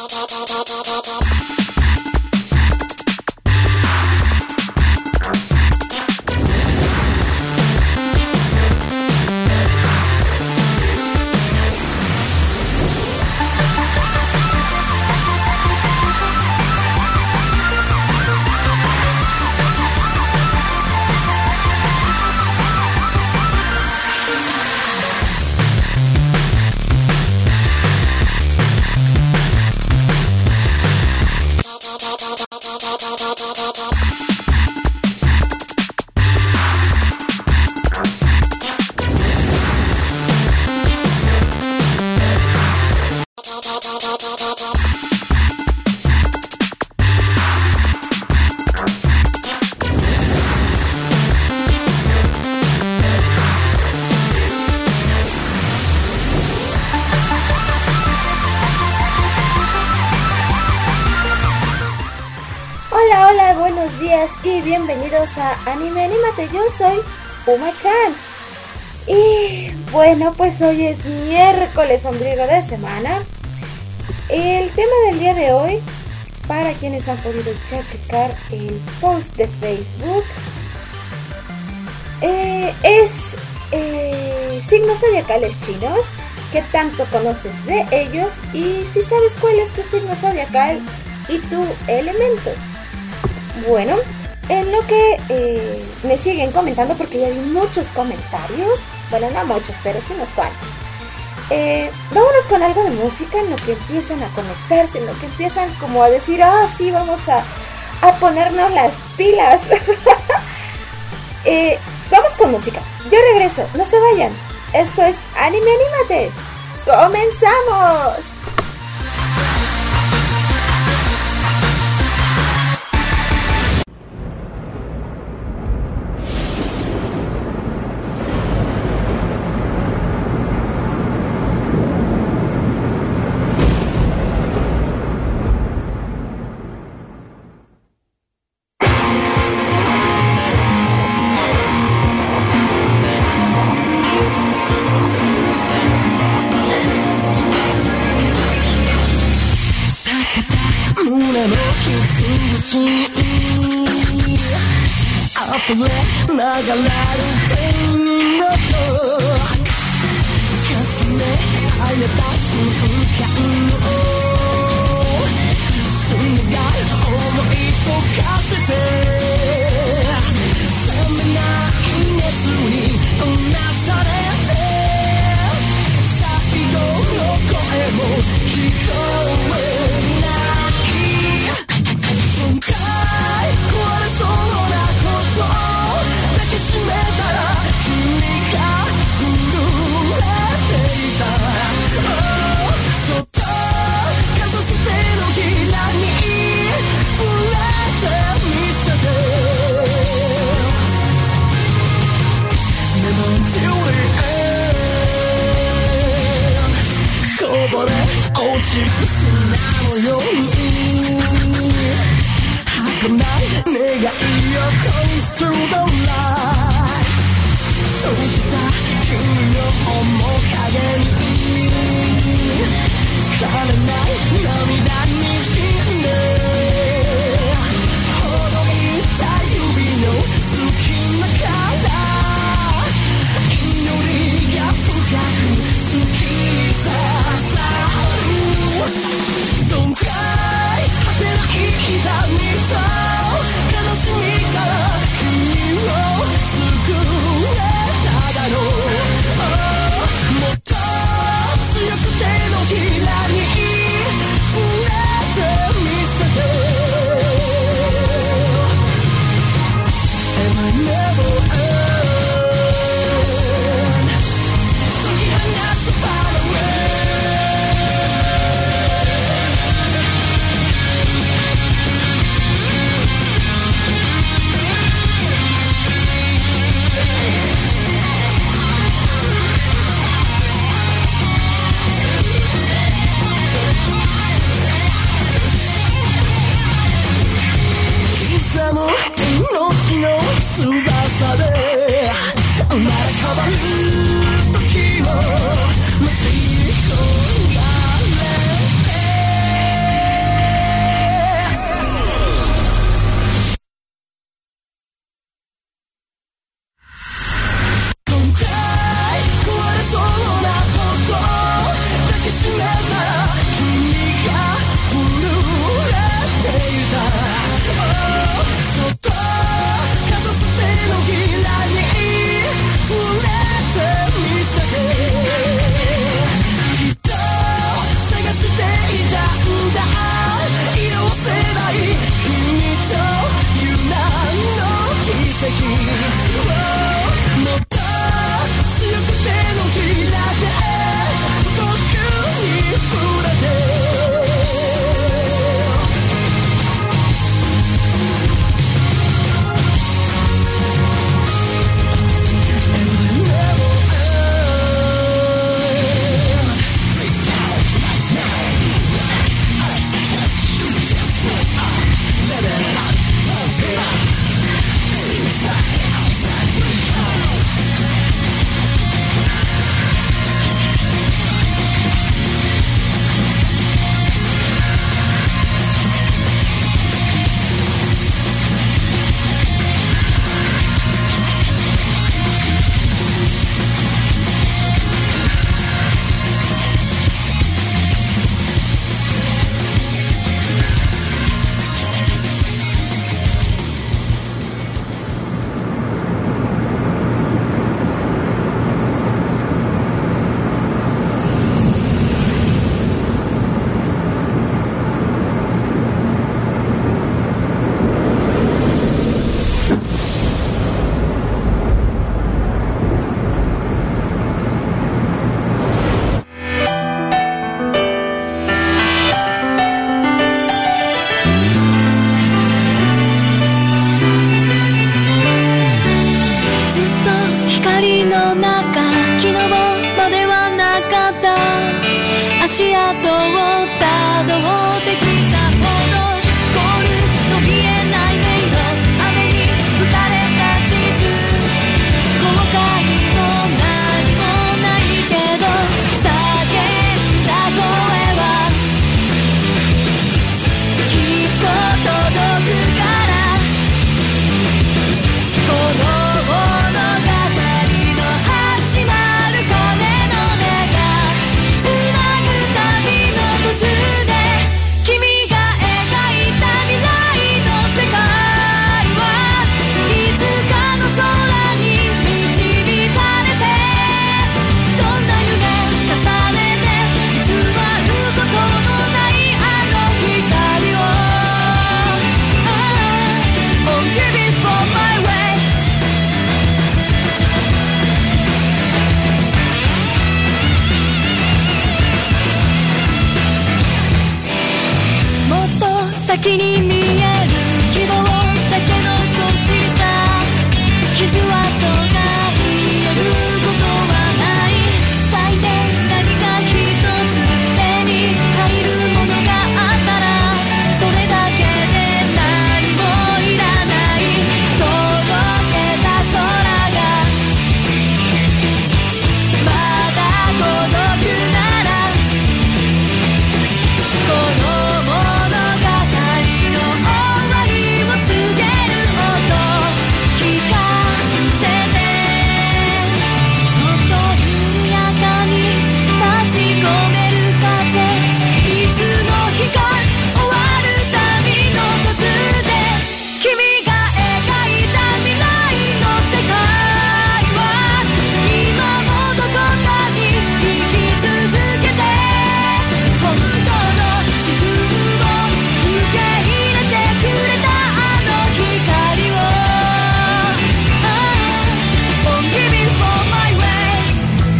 Y bienvenidos a Anime Anímate, yo soy Uma-chan. Y bueno, pues hoy es miércoles ombligo de semana. El tema del día de hoy, para quienes han podido ya checar el post de Facebook, es signos zodiacales chinos. ¿Qué tanto conoces de ellos? Y si sabes cuál es tu signo zodiacal y tu elemento. Bueno, en lo que me siguen comentando, porque ya vi muchos comentarios, bueno, no muchos, pero sí unos cuantos. Vámonos con algo de música, en lo que empiezan a conectarse, en lo que empiezan como a decir, sí, vamos a ponernos las pilas. Vamos con música, yo regreso, no se vayan. Esto es Anime Anímate, ¡comenzamos! 強く手のひらに触れ足跡をたどってきたほどゴールの見えない迷路雨に打たれた地図後悔も何もないけど叫んだ声はきっと届くからこの物語の始まる鐘の音がつなぐ旅の途中で君が描いた未来の世界はいつかの空に導かれてどんな夢重ねて偽ることのないあの光を Oh, give it for my wayもっと先に見える希望だけ残した傷跡が癒えることはない最低何か一つ手に入るものがあったらそれだけで何もいらない届けた空がまだ届くならこの物語の終わりを告げる音聞かせてそっと緩やかに立ち込める風いつの日か終わる旅の途中で君が描いた未来の世界は今もどこかに生き続けて本当の自分を受け入れてくれたあの光を Oh, give it for my way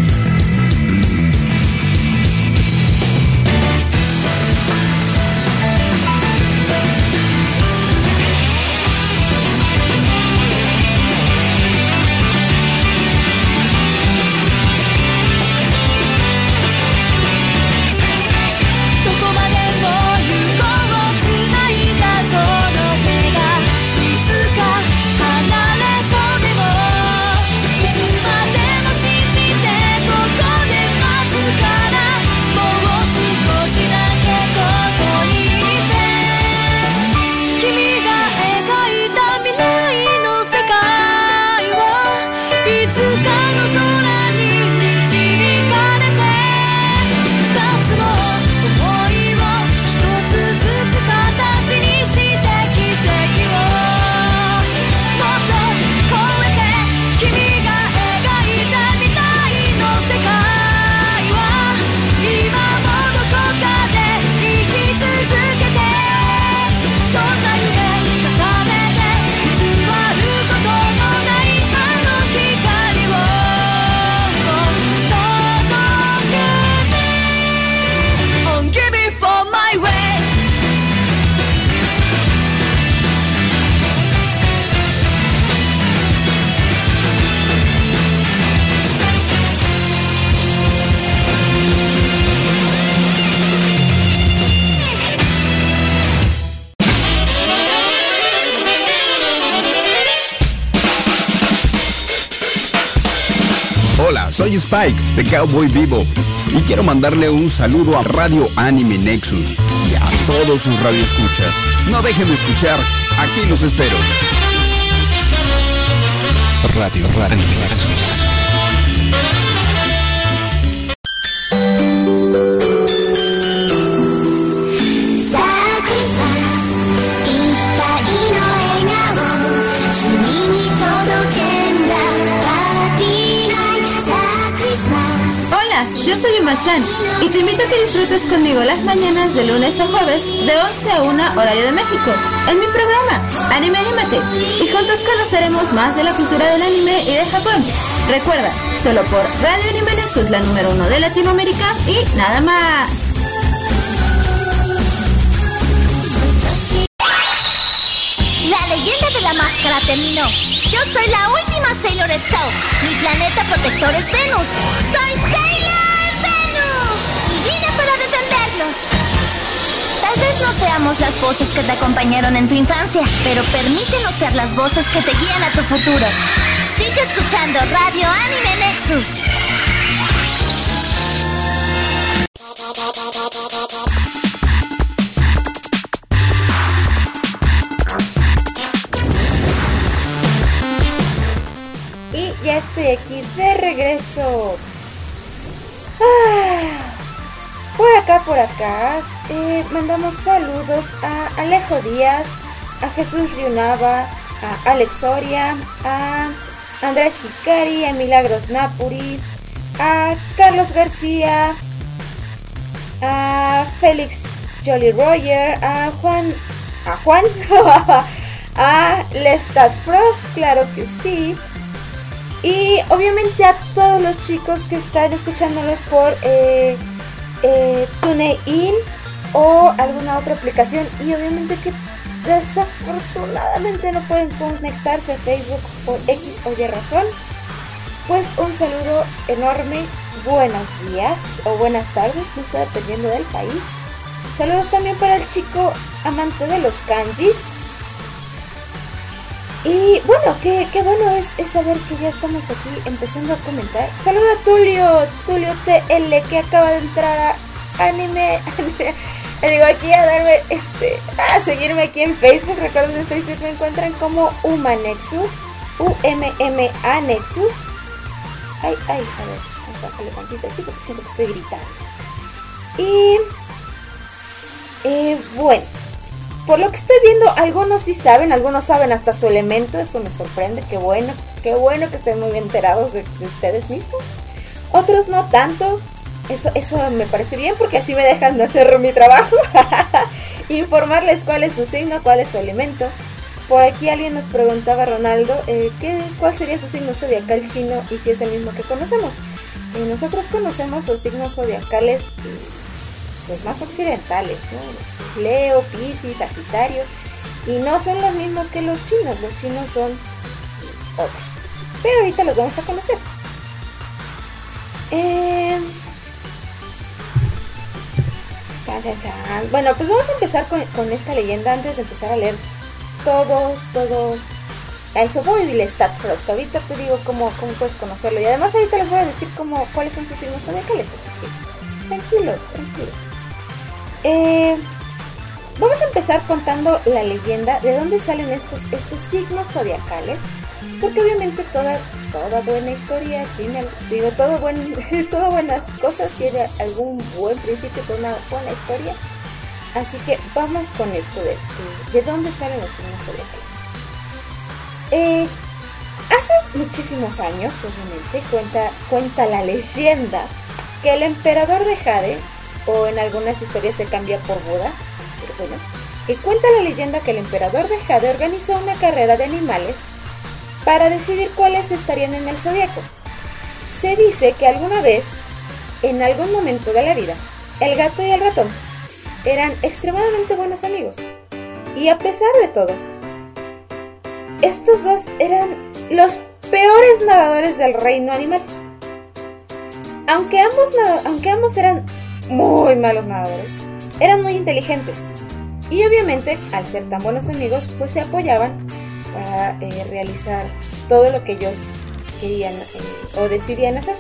どこまでも行こうつないだその手がいつか離れそうでもいつまでも信じてここで待つからもう少しだけここにいて君が描いた未来の世界はいつかの空に導かれて二つの想いを一つずつ形にして奇跡をもっと超えて君が描いた未来の世界は今もどこかで生き続けてどんな夢重ねて偽ることのないあの光を届けて Oh, give it for my way Hola, soy Spike de Cowboy Vivo y quiero mandarle un saludo a Radio Anime Nexus y a todos sus radioescuchas. No dejen de escuchar, aquí los espero. Radio Anime Nexus. Yuma-chan y te invito a que disfrutes conmigo las mañanas de lunes a jueves de 11 a 1 horario de México en mi programa Anime Anímate y juntos conoceremos más de la cultura del anime y de Japón. Recuerda, solo por Radio Anime Nexus, la número 1 de Latinoamérica y nada más. La leyenda de la máscara terminó. Yo soy la última Sailor Scout. Mi planeta protector es Venus. ¡Soy Sailor Venus! Y vine para detener escucharlos. Tal vez no seamos las voces que te acompañaron en tu infancia, pero permítenos ser las voces que te guían a tu futuro. Sigue escuchando Radio Anime Nexus. Y ya estoy aquí de regreso. Por acá, mandamos saludos a Alejo Díaz, a Jesús Ryunava, a Alex Soria, a Andrés Hikari, a Milagros Napuri, a Carlos García, a Félix Jolly Roger, a Juan, a Lestat Frost, claro que sí. Y obviamente a todos los chicos que están escuchándonos por TuneIn o alguna otra aplicación, y obviamente que desafortunadamente no pueden conectarse a Facebook por X o Y razón, pues un saludo enorme, buenos días o buenas tardes, no sé, dependiendo del país. Saludos también para el chico amante de los kanjis. Y bueno, qué bueno es saber que ya estamos aquí empezando a comentar. Saludo a Tulio TL, que acaba de entrar a Anime. Le digo aquí a darme, a seguirme aquí en Facebook. Recuerden, en Facebook me encuentran como Umanexus, UMMA Nexus. A ver, vamos a bajarle tantito aquí porque siento que estoy gritando. Y bueno, por lo que estoy viendo, algunos sí saben, algunos saben hasta su elemento. Eso me sorprende, qué bueno que estén muy bien enterados de ustedes mismos. Otros no tanto, eso me parece bien porque así me dejan de hacer mi trabajo. Informarles cuál es su signo, cuál es su elemento. Por aquí alguien nos preguntaba, Ronaldo, ¿cuál sería su signo zodiacal chino y si es el mismo que conocemos? Nosotros conocemos los signos zodiacales pues más occidentales, ¿no? Leo, Piscis, Sagitario, y no son los mismos que los chinos son otros, pero ahorita los vamos a conocer. Bueno, pues vamos a empezar con esta leyenda antes de empezar a leer todo. A eso voy, Lestat Frost. Ahorita te digo cómo puedes conocerlo, y además ahorita les voy a decir cuáles son sus signos zodiacales, así que tranquilos. Vamos a empezar contando la leyenda de dónde salen estos signos zodiacales, porque obviamente toda buena historia tiene, todas buenas cosas tiene algún buen principio, toda una buena historia. Así que vamos con esto de dónde salen los signos zodiacales. Hace muchísimos años, obviamente, cuenta la leyenda que el emperador de Jade, o en algunas historias se cambia por Buda, pero bueno, cuenta la leyenda que el emperador de Jade organizó una carrera de animales para decidir cuáles estarían en el zodiaco. Se dice que alguna vez, en algún momento de la vida, el gato y el ratón eran extremadamente buenos amigos, y a pesar de todo, estos dos eran los peores nadadores del reino animal. Aunque ambos eran muy malos nadadores, eran muy inteligentes, y obviamente al ser tan buenos amigos pues se apoyaban para realizar todo lo que ellos querían o decidían hacer.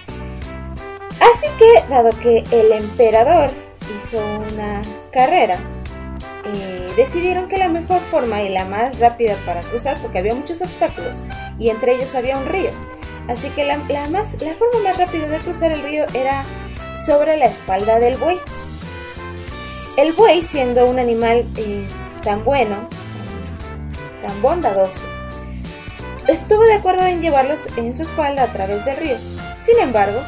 Así que, dado que el emperador hizo una carrera, decidieron que la mejor forma y la más rápida para cruzar, porque había muchos obstáculos y entre ellos había un río, así que la forma más rápida de cruzar el río era sobre la espalda del buey. El buey, siendo un animal tan bueno, tan bondadoso, estuvo de acuerdo en llevarlos en su espalda a través del río. Sin embargo,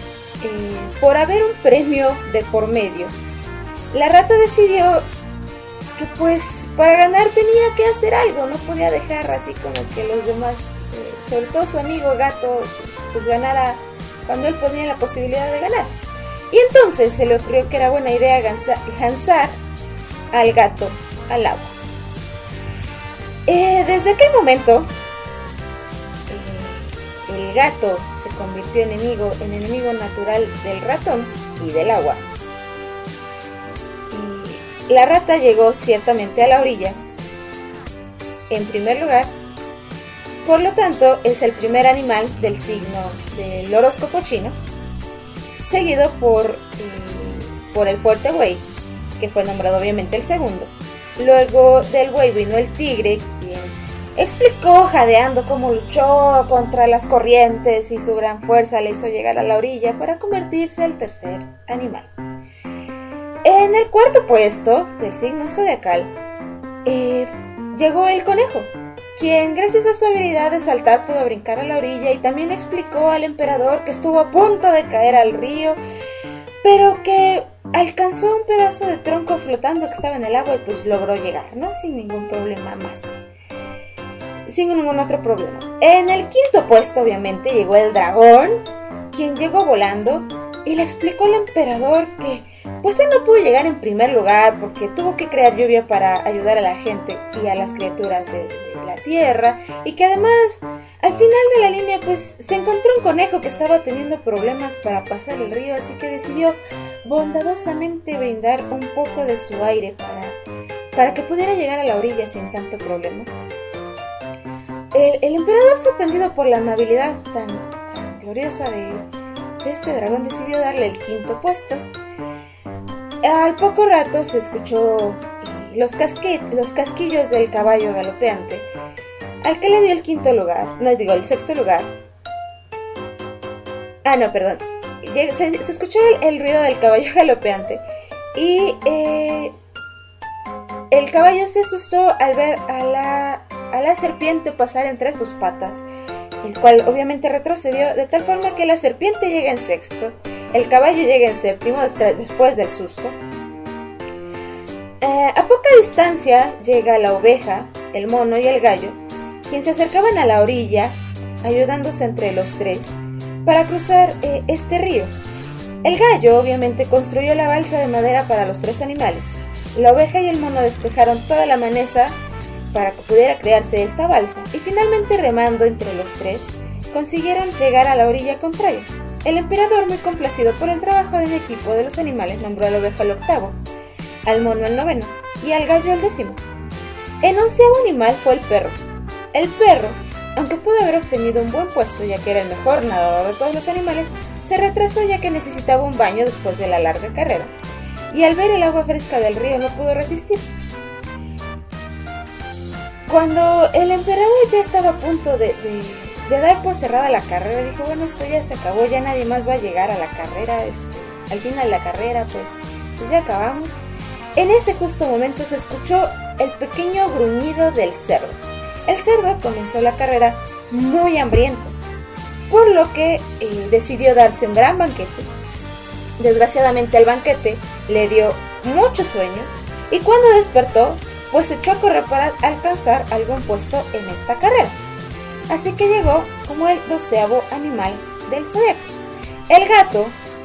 por haber un premio de por medio, la rata decidió que pues para ganar tenía que hacer algo, no podía dejar así como que los demás, sobre todo su amigo gato, pues ganara cuando él ponía la posibilidad de ganar. Y entonces se le ocurrió que era buena idea lanzar al gato al agua. Desde aquel momento, el gato se convirtió en enemigo natural del ratón y del agua. la rata llegó ciertamente a la orilla, en primer lugar. Por lo tanto, es el primer animal del signo del horóscopo chino, seguido por el fuerte buey, que fue nombrado obviamente el segundo. Luego del buey vino el tigre, quien explicó jadeando cómo luchó contra las corrientes y su gran fuerza le hizo llegar a la orilla para convertirse en el tercer animal. En el cuarto puesto del signo zodiacal llegó el conejo, quien gracias a su habilidad de saltar pudo brincar a la orilla, y también explicó al emperador que estuvo a punto de caer al río, pero que alcanzó un pedazo de tronco flotando que estaba en el agua y pues logró llegar, ¿no? Sin ningún problema más. Sin ningún otro problema. En el quinto puesto, obviamente, llegó el dragón, quien llegó volando y le explicó al emperador que pues él no pudo llegar en primer lugar porque tuvo que crear lluvia para ayudar a la gente y a las criaturas de la tierra, y que además al final de la línea pues se encontró un conejo que estaba teniendo problemas para pasar el río, así que decidió bondadosamente brindar un poco de su aire para que pudiera llegar a la orilla sin tanto problemas. El emperador, sorprendido por la amabilidad tan gloriosa de este dragón, decidió darle el quinto puesto. Al poco rato se escuchó los casquillos del caballo galopeante, al que le dio el quinto lugar, el sexto lugar. Se escuchó el ruido del caballo galopeante y el caballo se asustó al ver a la serpiente pasar entre sus patas, el cual obviamente retrocedió de tal forma que la serpiente llega en sexto, el caballo llega en séptimo después del susto. A poca distancia llega la oveja, el mono y el gallo, quien se acercaban a la orilla, ayudándose entre los tres para cruzar este río. El gallo obviamente construyó la balsa de madera para los tres animales. La oveja y el mono despejaron toda la maleza para que pudiera crearse esta balsa, y finalmente, remando entre los tres, consiguieron llegar a la orilla contraria. El emperador, muy complacido por el trabajo del equipo de los animales, nombró a la oveja el octavo, al mono el noveno y al gallo el décimo. El onceavo animal fue el perro. El perro, aunque pudo haber obtenido un buen puesto ya que era el mejor nadador de todos los animales, se retrasó ya que necesitaba un baño después de la larga carrera, y al ver el agua fresca del río no pudo resistirse. Al el emperador ya estaba a punto de dar por cerrada la carrera. Dijo, bueno, esto ya se acabó, ya nadie más va a llegar a la carrera, al final de la carrera, pues ya acabamos. En ese justo momento se escuchó el pequeño gruñido del cerdo. El cerdo comenzó la carrera muy hambriento, por lo que decidió darse un gran banquete. Desgraciadamente el banquete le dio mucho sueño y cuando despertó, pues se echó a correr para alcanzar algún puesto en esta carrera. Así que llegó como el 12º animal del zodiaco. El gato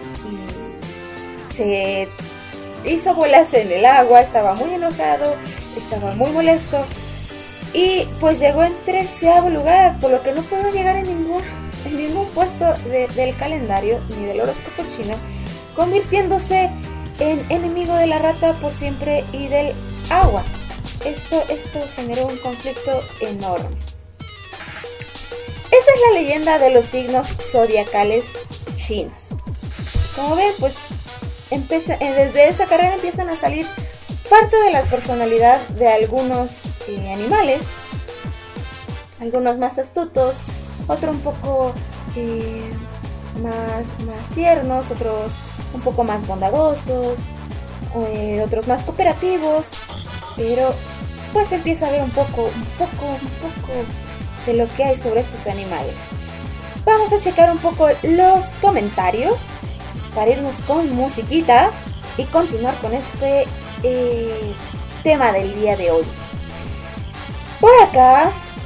se hizo bolas en el agua, estaba muy enojado, estaba muy molesto y pues llegó en 13º lugar, por lo que no pudo llegar en ningún puesto del calendario ni del horóscopo chino, convirtiéndose en enemigo de la rata por siempre y del agua. Esto generó un conflicto enorme. Esa es la leyenda de los signos zodiacales chinos. Como ven, pues desde esa carrera empiezan a salir parte de la personalidad de algunos animales, algunos más astutos, otros un poco más tiernos, otros un poco más bondadosos, otros más cooperativos, pero pues empieza a ver un poco de lo que hay sobre estos animales. Vamos a checar un poco los comentarios para irnos con musiquita y continuar con este tema del día de hoy. Por acá,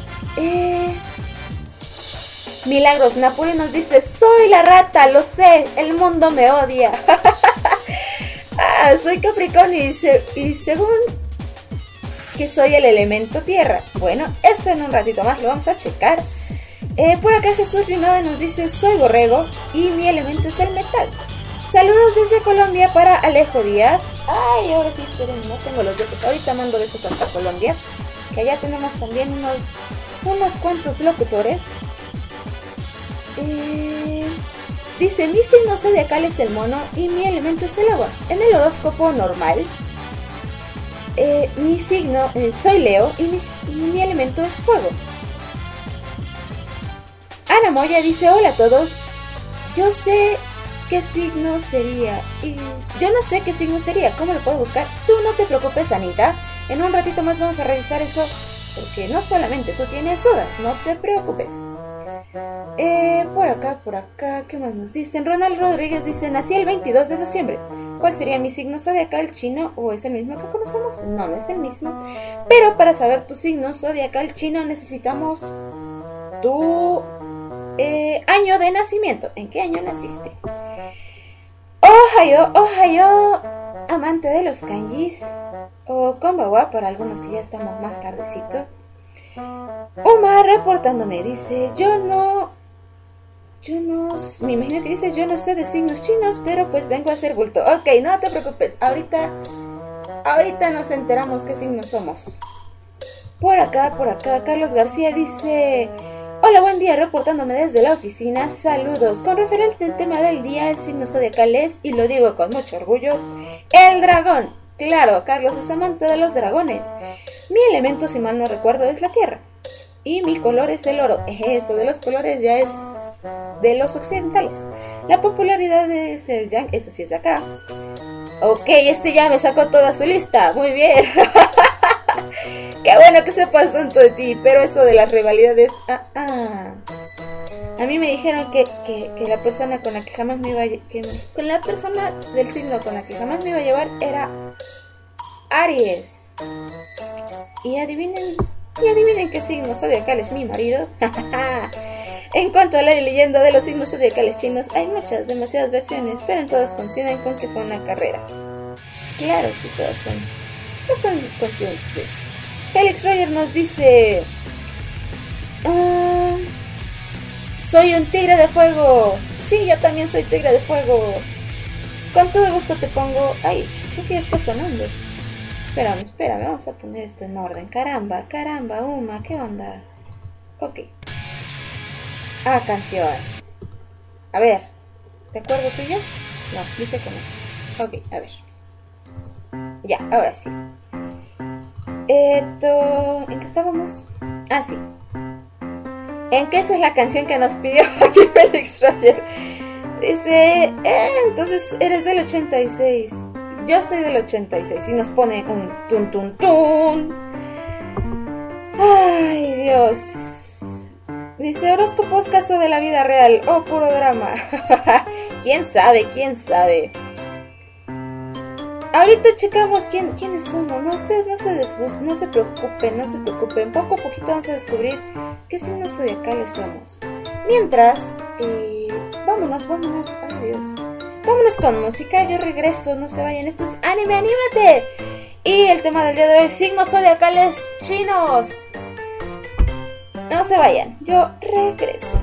Milagros Napoli nos dice: soy la rata, lo sé, el mundo me odia. Soy Capricornio y según que soy el elemento tierra. Bueno, eso en un ratito más lo vamos a checar. Por acá Jesús Rinode nos dice: soy borrego y mi elemento es el metal. Saludos desde Colombia para Alejo Díaz. Ay, ahora sí, esperen, no tengo los besos. Ahorita mando besos hasta Colombia. Que allá tenemos también unos cuantos locutores. Dice, mi signo zodiacal es el mono y mi elemento es el agua. En el horóscopo normal, mi signo, soy Leo y mi elemento es fuego. Ana Moya dice, hola a todos. Yo sé qué signo sería. Y yo no sé qué signo sería. ¿Cómo lo puedo buscar? Tú no te preocupes, Anita. En un ratito más vamos a revisar eso. Porque no solamente tú tienes dudas. No te preocupes. Por acá. ¿Qué más nos dicen? Ronald Rodríguez dice, nací el 22 de diciembre. ¿Cuál sería mi signo zodiacal chino? ¿O es el mismo que conocemos? No, no es el mismo. Pero para saber tu signo zodiacal chino necesitamos tu año de nacimiento. ¿En qué año naciste? Ohayo, amante de los kanjis. O konbawa para algunos que ya estamos más tardecito. Uma reportándome, dice, me imagino que dice, yo no sé de signos chinos, pero pues vengo a hacer bulto. Ok, no te preocupes, ahorita nos enteramos qué signos somos. Por acá, Carlos García dice, hola, buen día, reportándome desde la oficina, saludos. Con referente al tema del día, el signo zodiacal es, y lo digo con mucho orgullo, el dragón. Claro, Carlos es amante de los dragones. Mi elemento, si mal no recuerdo, es la tierra. Y mi color es el oro. Eso de los colores ya es de los occidentales. La popularidad es el yang, eso sí es de acá. Ok, este ya me sacó toda su lista. Muy bien. Qué bueno que sepas tanto de ti. Pero eso de las rivalidades... A mí me dijeron que la persona con la que jamás me iba a... con la persona del signo con la que jamás me iba a llevar era Aries. Y adivinen qué signo zodiacal es mi marido. En cuanto a la leyenda de los signos zodiacales chinos, hay demasiadas versiones, pero en todas coinciden con que fue una carrera. Claro, sí, todas son coincidentes de eso. Félix Roger nos dice... soy un tigre de fuego. Sí, yo también soy tigre de fuego. Con todo gusto te pongo... Ay, creo que ya está sonando. Espérame, vamos a poner esto en orden. Caramba, Uma, ¿qué onda? Ok. Canción. A ver, ¿de acuerdo tú y yo? No, dice que no. Ok, a ver. Ya, ahora sí. ¿En qué estábamos? Sí. ¿En qué esa es la canción que nos pidió aquí Félix Roger? Dice, entonces eres del 86. Yo soy del 86 y nos pone un tun tun tun. Ay, Dios. Dice, horóscopos caso de la vida real. Oh, puro drama. ¿Quién sabe? Ahorita checamos quiénes somos. No, ustedes no se desgusten, no se preocupen. Poco a poquito vamos a descubrir qué signos zodiacales somos. Mientras, vámonos. Ay, Dios. Vámonos con música, yo regreso, no se vayan, esto es Anime, anímate. Y el tema del día de hoy, signos zodiacales chinos. No se vayan, yo regreso.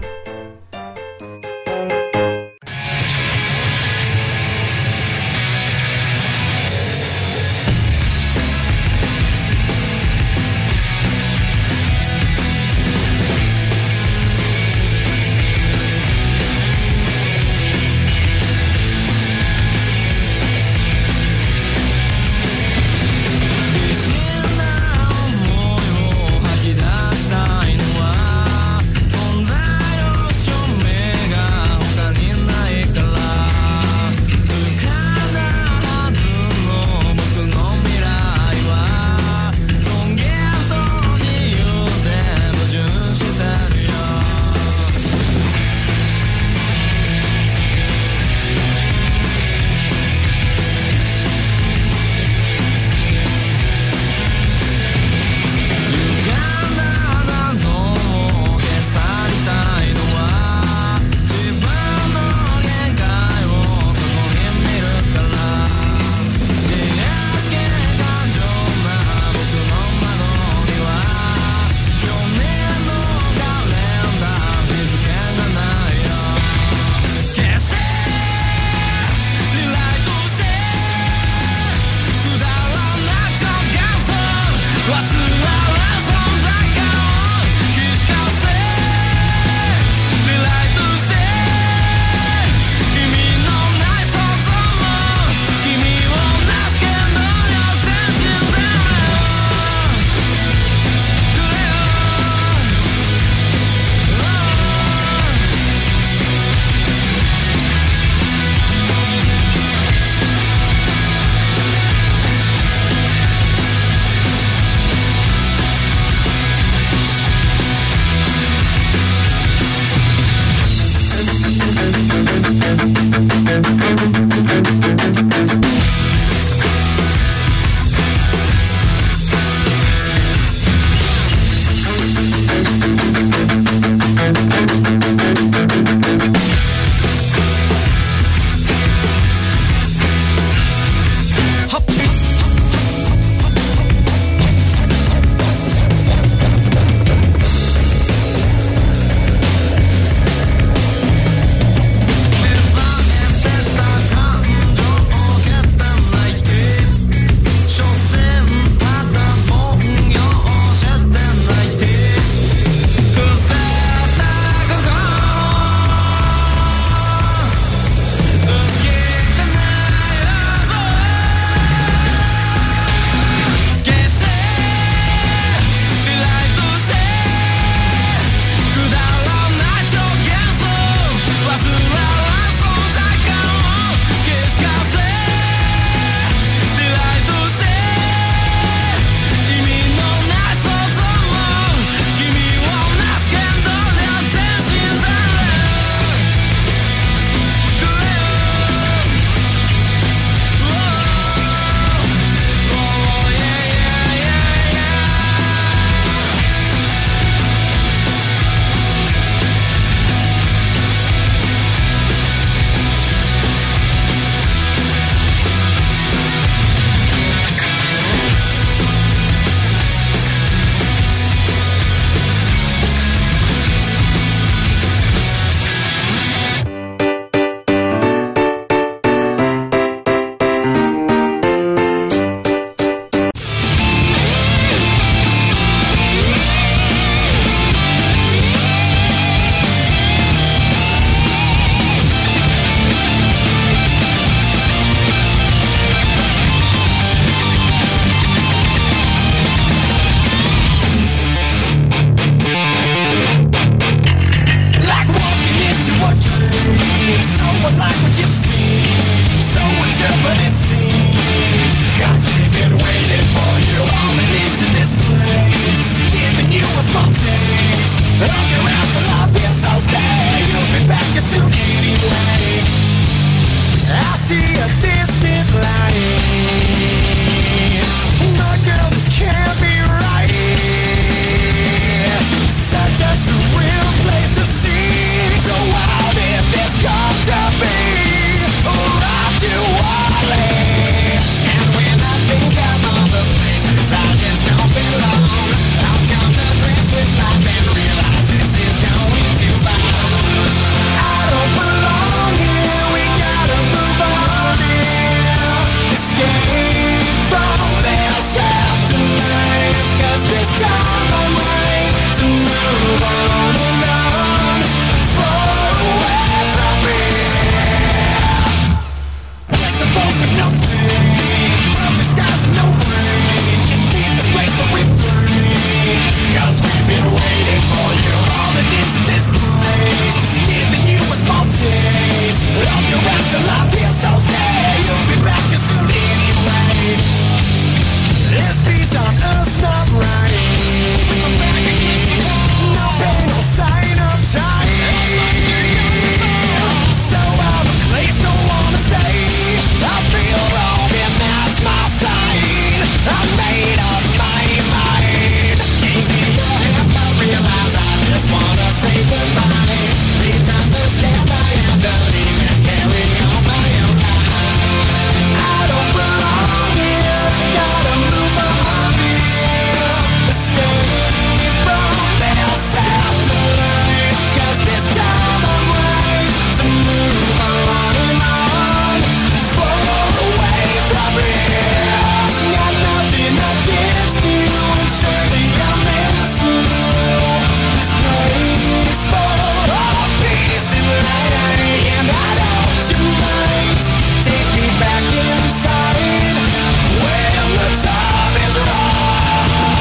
on us not right. No pain, no sign of time. So out of place, don't wanna stay. I feel wrong and that's my sign. I made up my mind. Give me your hand, I realize I just wanna say goodbye. Please understand I am done even carrying on my own life. I don't belong here, gotta move on here. Escape from this afterlife, 'cause this time I'm right to move on and on. Far away from here. Got nothing against you, and surely I miss you. This place full of peace and light, and I don't you might take me back inside when the time is right.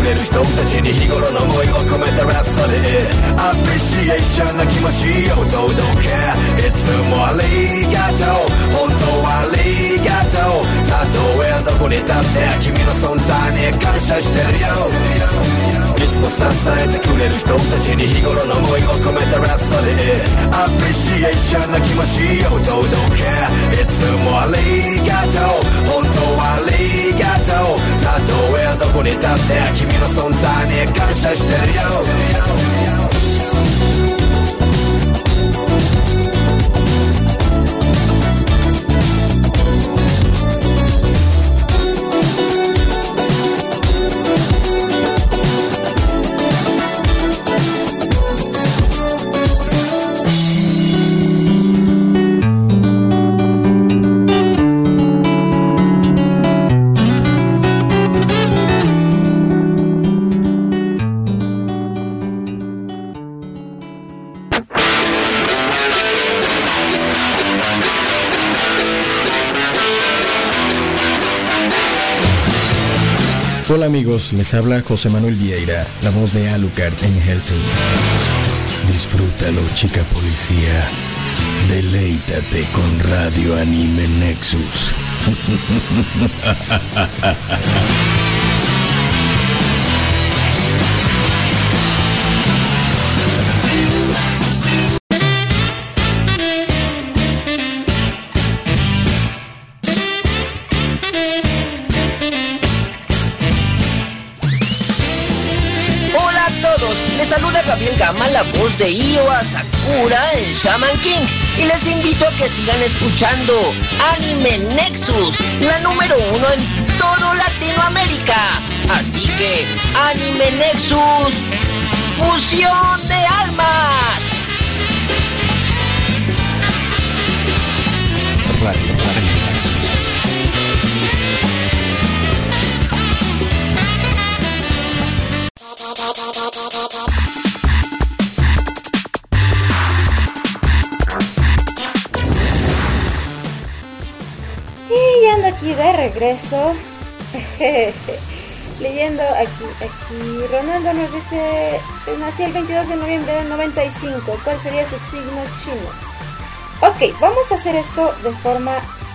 れる人たちに日頃の思いを込めたラプソディアプリシエーションな気持ちを堂々けいつもありがとう本当はありがとうたとえどこに立って君の存在に感謝してるよいつも支えてくれる人たちに日頃の思いを込めたラプソディアプリシエーションな気持ちを堂々けいつもありがとう本当はありがとうたとえどこに立って君の存在に感謝してるよ Hola amigos, les habla José Manuel Vieira, la voz de Alucard en Hellsing. Disfrútalo, chica policía. Deleítate con Radio Anime Nexus. Les saluda Gabriel Gama, la voz de Io Asakura en Shaman King, y les invito a que sigan escuchando Anime Nexus, la número 1 en todo Latinoamérica. Así que, Anime Nexus, fusión de almas. Radio Anime Nexus. Y ya ando aquí de regreso. Leyendo aquí. Ronaldo nos dice: nací el 22 de noviembre del 95. ¿Cuál sería su signo chino? Ok, vamos a hacer esto de forma...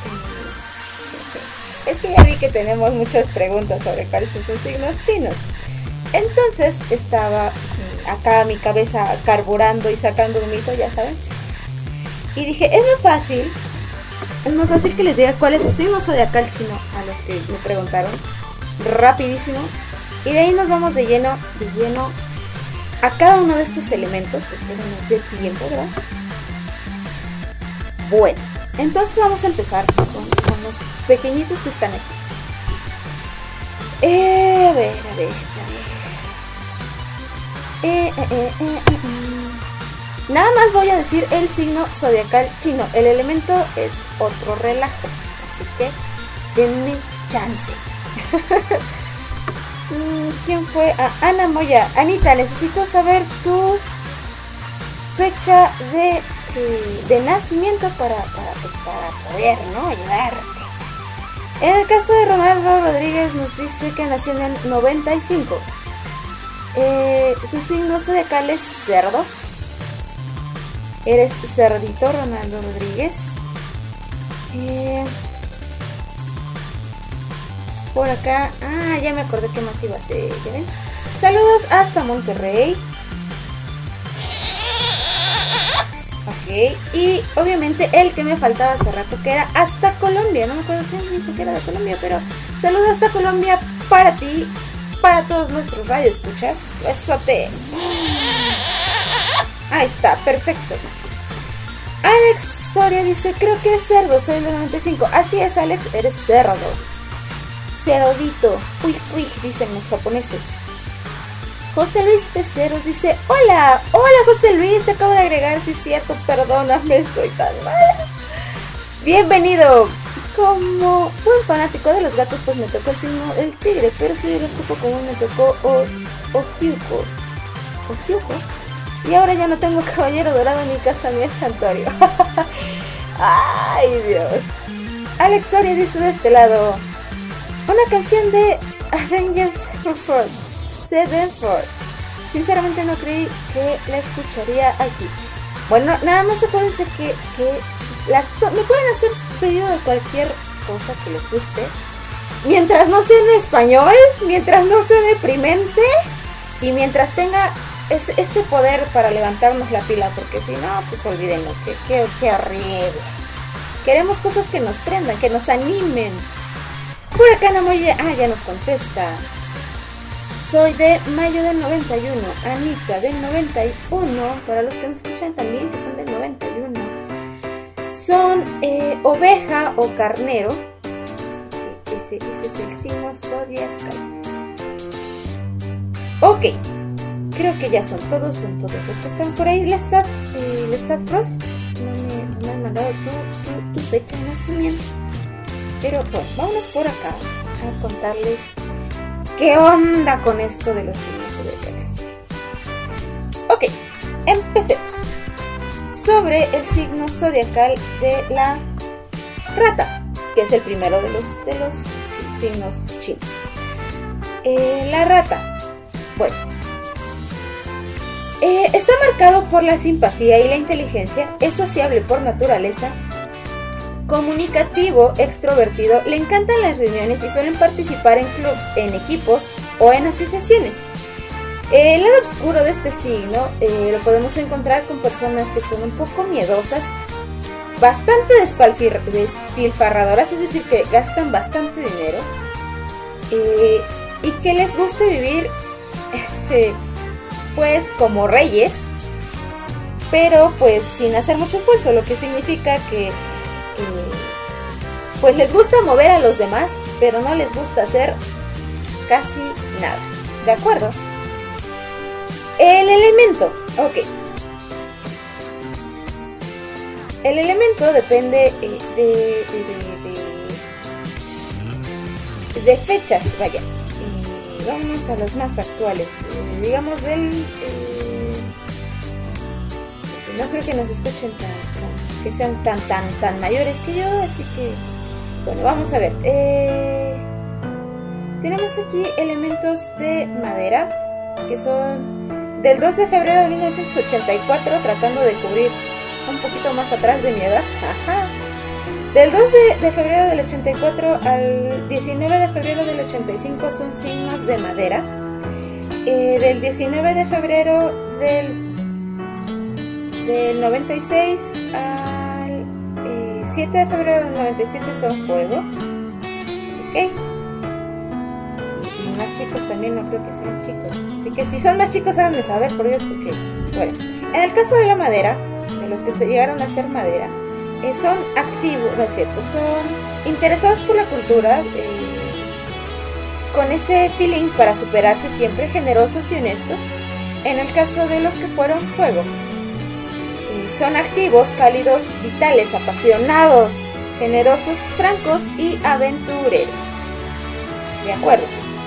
Es que ya vi que tenemos muchas preguntas sobre cuáles son sus signos chinos. Entonces estaba acá mi cabeza carburando y sacando un mito, ya saben. Y dije, es más fácil que les diga cuál es su signo zodiacal chino a los que me preguntaron. Rapidísimo. Y de ahí nos vamos de lleno a cada uno de estos elementos, que espero nos dé tiempo, ¿verdad? Bueno, entonces vamos a empezar con los pequeñitos que están aquí. A ver. Nada más voy a decir el signo zodiacal chino. El elemento es otro relajo, así que denme chance. ¿Quién fue? Ana Moya. Anita, necesito saber tu fecha de nacimiento para poder, ¿no?, ayudarte. En el caso de Ronaldo Rodríguez nos dice que nació en el 95. Su signo zodiacal es cerdo. Eres cerdito, Ronaldo Rodríguez. Por acá, ya me acordé que más iba a ser, ¿ya ven? Saludos hasta Monterrey. Ok, y obviamente el que me faltaba hace rato, que era hasta Colombia. No me acuerdo quién dijo que era de Colombia, pero saludos hasta Colombia para ti, para todos nuestros radioescuchas. Besote. Ahí está, perfecto. Alex Soria dice, creo que es cerdo, soy del 95. Así es, Alex, eres cerdo. Cerdito. Uy, dicen los japoneses. José Luis Peceros dice, hola José Luis, te acabo de agregar, sí es cierto, perdóname, soy tan mala. Bienvenido. Como buen fanático de los gatos, pues me tocó el signo del tigre, pero si el horóscopo común me tocó Ojiuco. Y ahora ya no tengo caballero dorado ni casa ni el santuario. Ay, Dios. Alex Soria dice de este lado, una canción de Avengers Sevenfold. C. Benford. Sinceramente no creí que la escucharía aquí. Bueno, nada más acuérdense que me pueden hacer pedido de cualquier cosa que les guste. Mientras no sea en español, mientras no sea deprimente y mientras tenga ese poder para levantarnos la pila, porque si no, pues olvídenlo, qué horrible. Queremos cosas que nos prendan, que nos animen. Por acá Namoye, ya nos contesta. Soy de mayo del 91, Anita del 91, para los que nos escuchan también que son del 91. Son oveja o carnero. Ese es el signo zodiacal. Ok, creo que ya son todos los que están por ahí. Lestat Frost, no me han mandado tu fecha de nacimiento. Pero bueno, vámonos por acá a contarles qué onda con esto de los signos zodiacales. Ok, empecemos. Sobre el signo zodiacal de la rata, que es el primero de los signos chinos. La rata, bueno, está marcado por la simpatía y la inteligencia, es sociable por naturaleza, comunicativo, extrovertido, le encantan las reuniones y suelen participar en clubs, en equipos o en asociaciones. El lado oscuro de este signo lo podemos encontrar con personas que son un poco miedosas, bastante despilfarradoras, es decir, que gastan bastante dinero y que les gusta vivir pues como reyes, pero pues sin hacer mucho esfuerzo, lo que significa que pues les gusta mover a los demás, pero no les gusta hacer casi nada. ¿De acuerdo? El elemento, ok. El elemento depende de fechas, vaya. Vamos a los más actuales. Digamos no creo que nos escuchen que sean tan mayores que yo, así que bueno, vamos a ver. Tenemos aquí elementos de madera que son del 2 de febrero de 1984, tratando de cubrir un poquito más atrás de mi edad. Ajá. Del 2 de febrero del 84 al 19 de febrero del 85 son signos de madera. Del 19 de febrero del 96 al 7 de febrero del 97 son fuego. Ok. Y más chicos también no creo que sean chicos. Así que si son más chicos, háganme saber, por Dios, porque... Bueno, en el caso de la madera, de los que se llegaron a hacer madera, son activos, no es cierto, son interesados por la cultura, con ese feeling para superarse siempre, generosos y honestos. En el caso de los que fueron fuego, son activos, cálidos, vitales, apasionados, generosos, francos y aventureros. De acuerdo.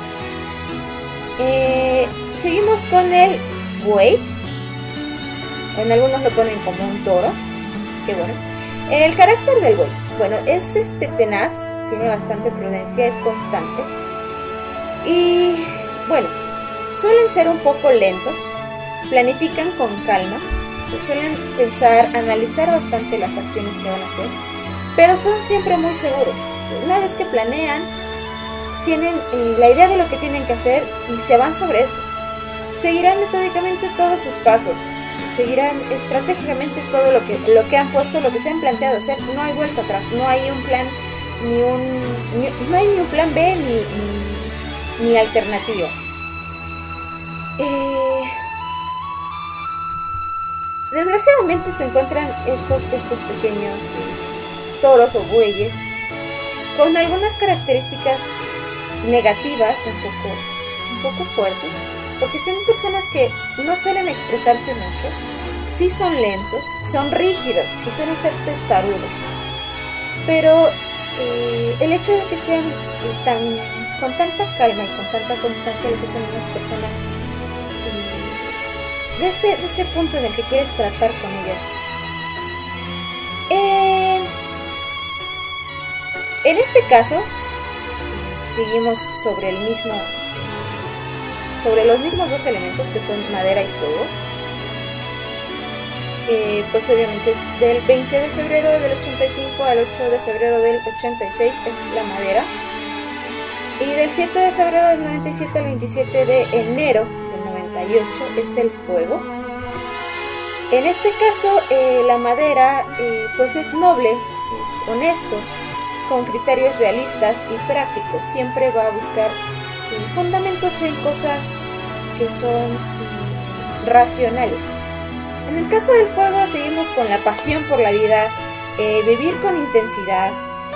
Seguimos con el buey. En algunos lo ponen como un toro. Qué bueno. El carácter del buey. Bueno, es tenaz, tiene bastante prudencia, es constante. Y bueno, suelen ser un poco lentos, planifican con calma, se suelen pensar, analizar bastante las acciones que van a hacer, pero son siempre muy seguros. Una vez que planean, tienen la idea de lo que tienen que hacer y se van sobre eso. Seguirán metódicamente todos sus pasos, seguirán estratégicamente todo lo que han puesto, lo que se han planteado hacer. No hay vuelta atrás, no hay un plan, no hay ni un plan B ni alternativas. Desgraciadamente se encuentran estos pequeños toros o bueyes con algunas características negativas un poco fuertes, porque son personas que no suelen expresarse mucho, sí son lentos, son rígidos y suelen ser testarudos, pero el hecho de que sean con tanta calma y con tanta constancia los hacen unas personas de ese punto en el que quieres tratar con ellas. En este caso seguimos sobre sobre los mismos dos elementos que son madera y fuego. Pues obviamente es del 20 de febrero del 85 al 8 de febrero del 86 es la madera. Y del 7 de febrero del 97 al 27 de enero del 98 es el fuego. En este caso, la madera pues es noble, es honesto, con criterios realistas y prácticos. Siempre va a buscar fundamentos en cosas que son racionales. En el caso del fuego seguimos con la pasión por la vida, vivir con intensidad,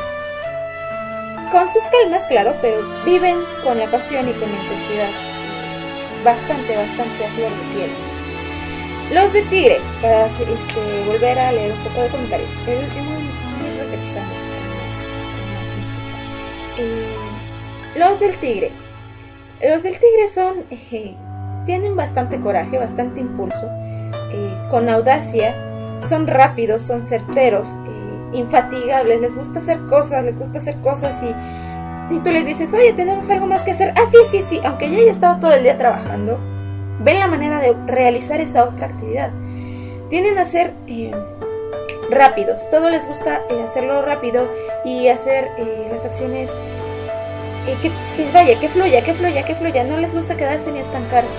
con sus calmas, claro, pero viven con la pasión y con la intensidad bastante a flor de piel. Los de tigre, para volver a leer un poco de comentarios. El último y regresamos con más música. Los del tigre. Los del tigre son tienen bastante coraje, bastante impulso, con audacia, son rápidos, son certeros, infatigables, les gusta hacer cosas y tú les dices, oye, tenemos algo más que hacer. Ah, sí, aunque yo haya estado todo el día trabajando, ven la manera de realizar esa otra actividad. Tienden a ser rápidos, todo les gusta hacerlo rápido y hacer las acciones que fluya, no les gusta quedarse ni estancarse.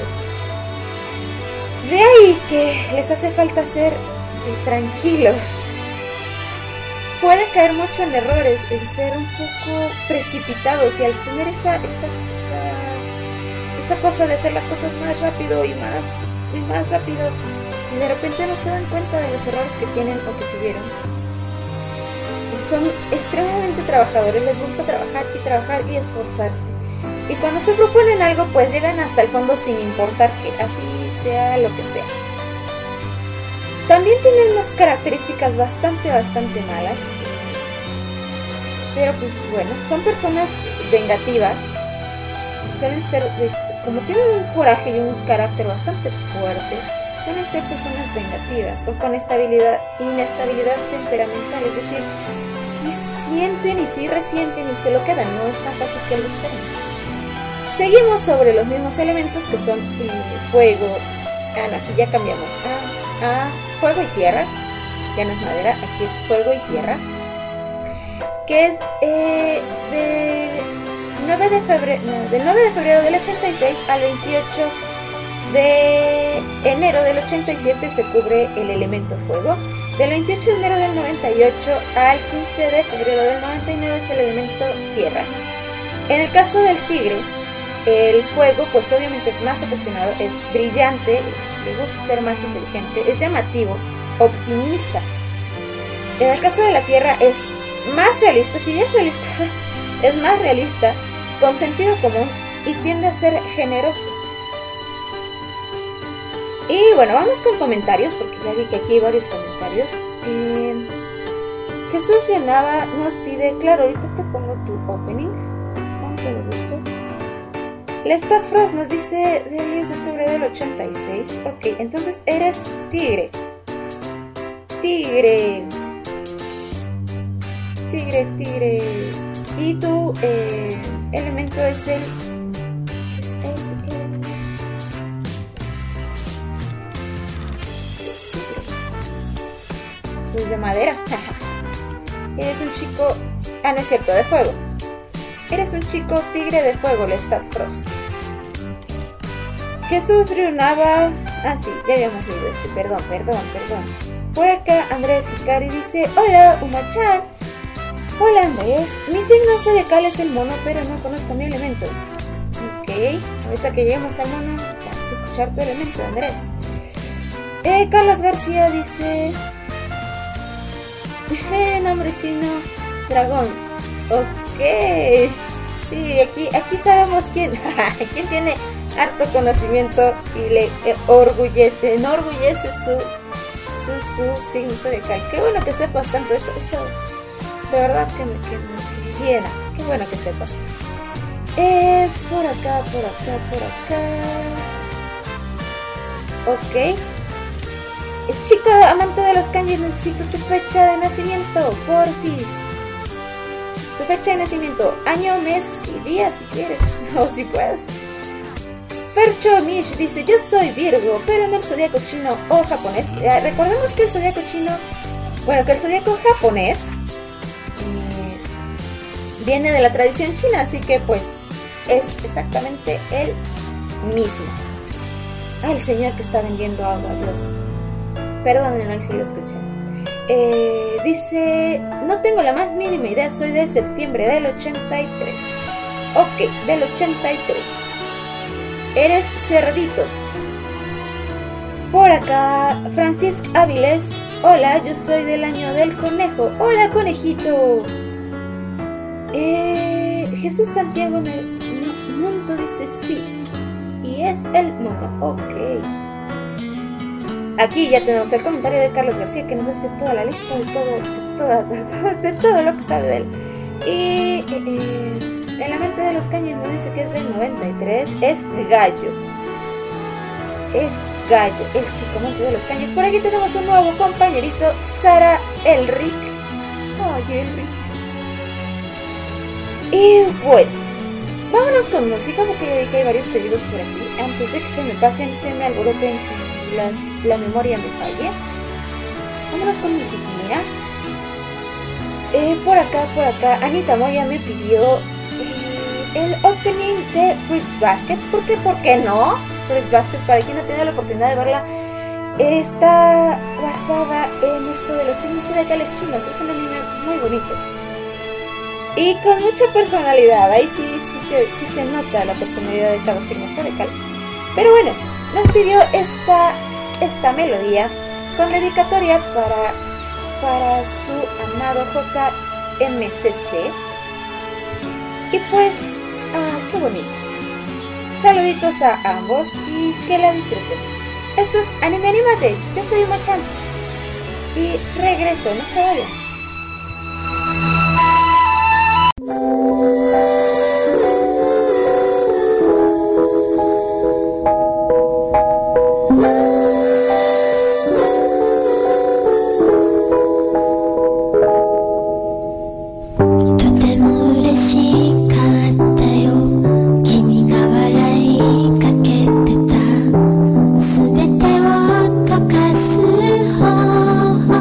De ahí que les hace falta ser tranquilos. Pueden caer mucho en errores, en ser un poco precipitados y al tener esa cosa de hacer las cosas más rápido y más rápido y de repente no se dan cuenta de los errores que tienen o que tuvieron. Son extremadamente trabajadores, les gusta trabajar y esforzarse. Y cuando se proponen algo, pues llegan hasta el fondo sin importar que así sea lo que sea. También tienen unas características bastante malas. Pero pues bueno, son personas vengativas. Suelen ser, como tienen un coraje y un carácter bastante fuerte, suelen ser personas vengativas o con inestabilidad temperamental. Es decir, si sienten y si resienten y se lo quedan, no es tan fácil que lo externen. Seguimos sobre los mismos elementos que son fuego. No, aquí ya cambiamos a fuego y tierra. Ya no es madera, aquí es fuego y tierra. Que es del 9 de febrero del 86 al 28 de enero del 87 se cubre el elemento fuego. Del 28 de enero del 98 al 15 de febrero del 99 es el elemento tierra. En el caso del tigre, el fuego pues obviamente es más apasionado, es brillante, le gusta ser más inteligente, es llamativo, optimista. En el caso de la tierra es más realista, si es realista, es más realista, con sentido común y tiende a ser generoso. Y bueno, vamos con comentarios, porque ya vi que aquí hay varios comentarios. Jesús Renava nos pide, claro, ahorita te pongo tu opening, con todo gusto. Lestat Frost nos dice del 10 de octubre del 86. Ok, entonces eres tigre. Tigre. Y tu elemento es el... Es de madera. Eres un chico... Ah, no es cierto, de fuego. Eres un chico tigre de fuego, Lestat Frost. Jesús Ryunava. Ah, sí, ya habíamos leído este. Perdón. Por acá Andrés Hikari dice: hola, Uma-chan. Hola, Andrés. Mi signo zodiacal es el mono, pero no conozco mi elemento. Ok, ahorita que lleguemos al mono, vamos a escuchar tu elemento, Andrés. Carlos García dice: nombre chino, dragón. Ok. Sí, aquí sabemos quién tiene harto conocimiento y le enorgullece su signo zodiacal. Qué bueno que sepas tanto eso de verdad que me llena. Qué bueno que sepas. Por acá. Ok. Chico amante de los kanjis, necesito tu fecha de nacimiento, porfis. Tu fecha de nacimiento, año, mes y día si quieres, o si puedes. Fercho Mish dice, yo soy Virgo, pero en el zodiaco chino o japonés. Recordemos que el zodiaco chino, bueno, que el zodiaco japonés viene de la tradición china, así que pues es exactamente el mismo. Ay, el señor que está vendiendo agua, Dios. Perdónenlo si lo escuché. Dice, no tengo la más mínima idea, soy de septiembre del 83. Ok, del 83. Eres cerdito. Por acá, Francisco Áviles. Hola, yo soy del año del conejo. Hola, conejito. Jesús Santiago en el mundo dice sí. Y es el mono. Ok. Aquí ya tenemos el comentario de Carlos García que nos hace toda la lista de todo lo que sabe de él. Y en la mente de los caños nos dice que es del 93. Es gallo. Es gallo, el chico mente de los caños. Por aquí tenemos un nuevo compañerito, Sara Elric. Ay, Elric. Y bueno, vámonos con música porque hay varios pedidos por aquí. Antes de que se me pasen, se me alboroten, la memoria me falle. Vámonos con musiquilla. Por acá, Anita Moya me pidió el opening de Fruits Basket. ¿Por qué no? Fruits Basket, para quien no tiene la oportunidad de verla, está basada en esto de los signos zodiacales chinos. Es un anime muy bonito y con mucha personalidad. Ahí sí se nota la personalidad de cada signo zodiacal. Pero bueno, nos pidió esta melodía con dedicatoria para su amado JMCC. Y pues, qué bonito. Saluditos a ambos y que la disfruten. Esto es Anime Animate. Yo soy Machan y regreso, no se vayan.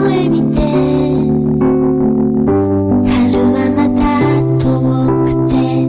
「春はまた遠くて」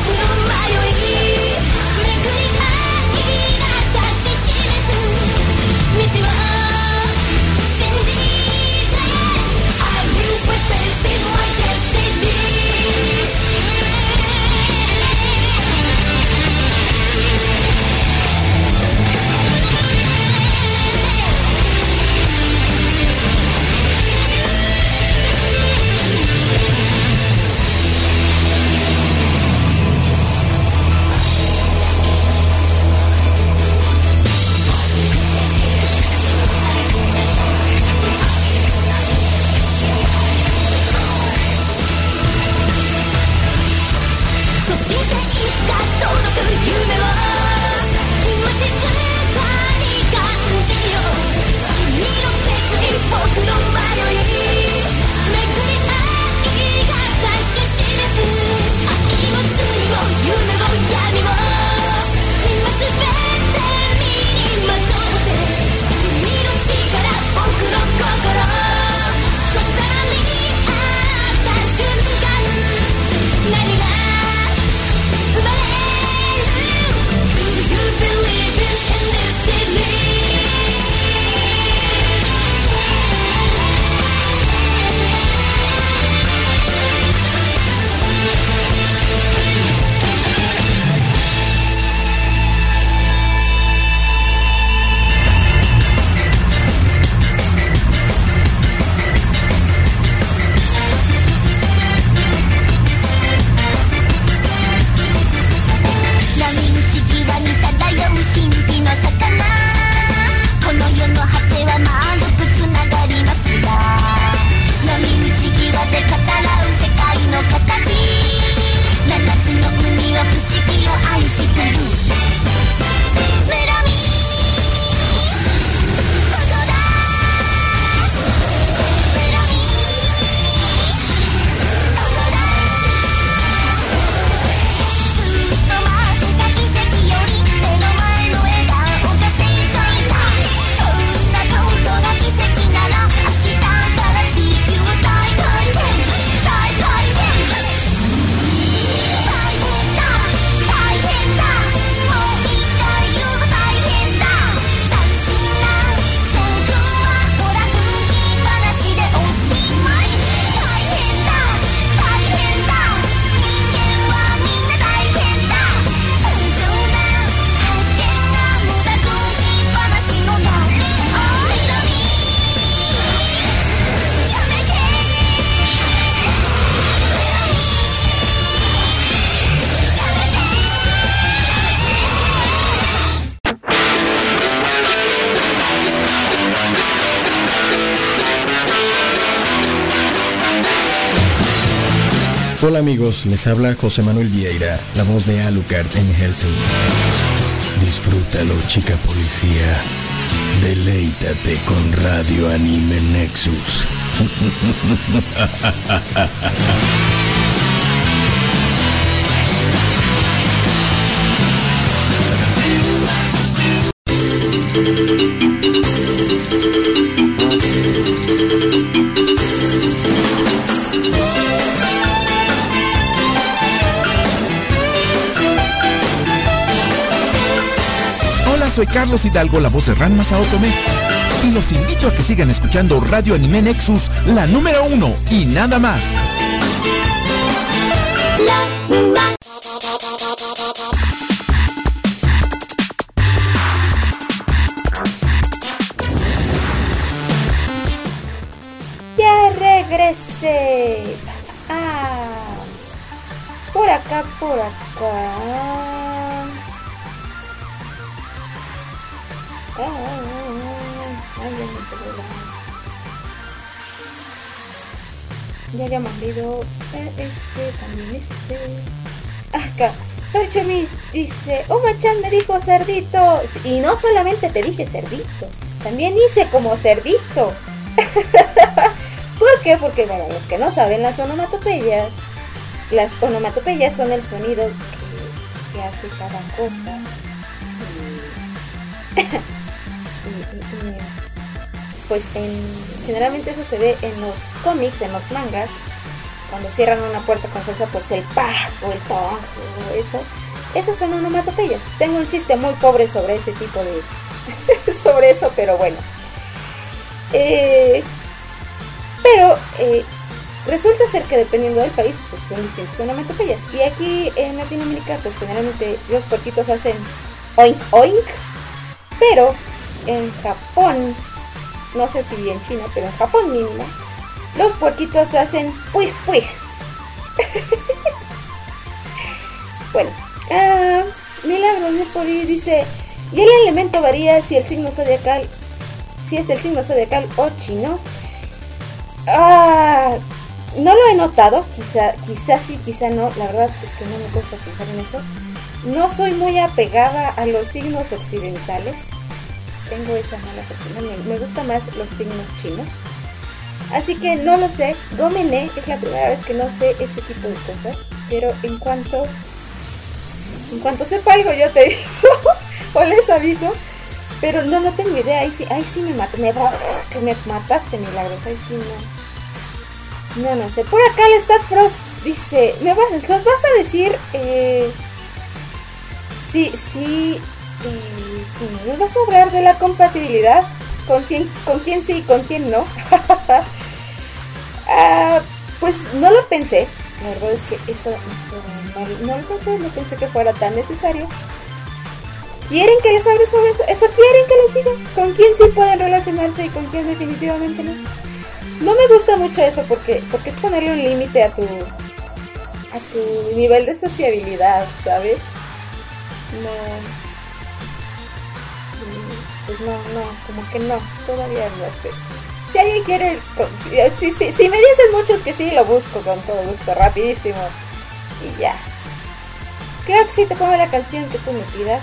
Hola amigos, les habla José Manuel Vieira, la voz de Alucard en Hellsing. Disfrútalo, chica policía. Deleítate con Radio Anime Nexus. Soy Carlos Hidalgo, la voz de Ranma Saotome, y los invito a que sigan escuchando Radio Anime Nexus, la número 1 y nada más. Ya regresé. Por acá. Ya me olvidó también acá. Perchemis dice, Uma-chan me dijo cerdito. Y no solamente te dije cerdito, también hice como cerdito. ¿Por qué? Porque para los que no saben, las onomatopeyas son el sonido que hace cada cosa. Pues generalmente eso se ve en los cómics, en los mangas, cuando cierran una puerta con fuerza, pues el pa o el tong, eso. Esas son onomatopeyas. Tengo un chiste muy pobre sobre ese tipo de... sobre eso, pero bueno. Pero resulta ser que dependiendo del país, pues son distintas onomatopeyas. Y aquí en Latinoamérica, pues generalmente los puerquitos hacen oink oink. Pero en Japón, no sé si en China, pero en Japón mínimo, los puerquitos hacen puig puig. Bueno, Milagros Nepori dice, y el elemento varía si el signo zodiacal, si es el signo zodiacal o chino. No lo he notado, quizá sí, quizá no, la verdad es que no me cuesta pensar en eso. No soy muy apegada a los signos occidentales, tengo esa mala fortuna, me gustan más los signos chinos. Así que no lo sé, Gómene, es la primera vez que no sé ese tipo de cosas, pero en cuanto sepa algo yo te aviso, o les aviso, pero no tengo idea, ahí sí me mataste, Milagros, ahí sí no sé. Por acá el Stat Frost dice, nos vas a decir, nos vas a hablar de la compatibilidad, con quién sí y con quién no. Pues no lo pensé, la verdad es que eso no lo pensé, no pensé que fuera tan necesario. ¿Quieren que les hable sobre eso? ¿Eso quieren que les diga? ¿Con quién sí pueden relacionarse y con quién definitivamente no? No me gusta mucho eso porque es ponerle un límite a tu nivel de sociabilidad, ¿sabes? Pues no, como que no, todavía no sé. Si alguien quiere, si me dicen muchos que sí, lo busco con todo gusto, rapidísimo. Y ya. Creo que sí, te pongo la canción que tú me pidas.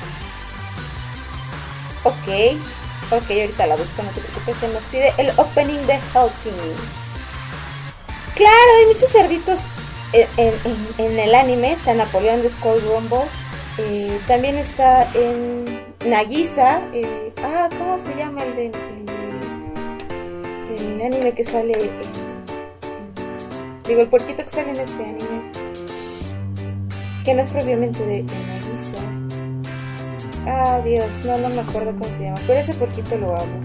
Ok, ahorita la busco, no te preocupes, se nos pide el opening de Hellsing. Claro, hay muchos cerditos en el anime, está Napoleón de Skull Rumble, también está en Nagisa, ¿cómo se llama el anime que sale? El puerquito que sale en este anime, que no es propiamente de Nagisa. Dios, no me acuerdo cómo se llama, pero ese puerquito lo amo.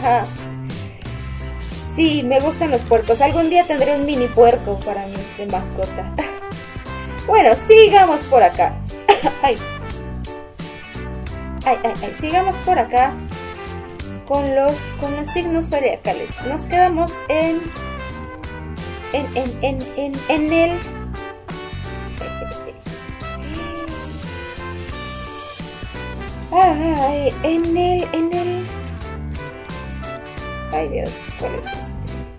Sí, me gustan los puercos. Algún día tendré un mini puerco para mí de mascota. Bueno, sigamos por acá. Ay, sigamos por acá con los signos zodiacales. Nos quedamos en el ay Dios, ¿cuál es este?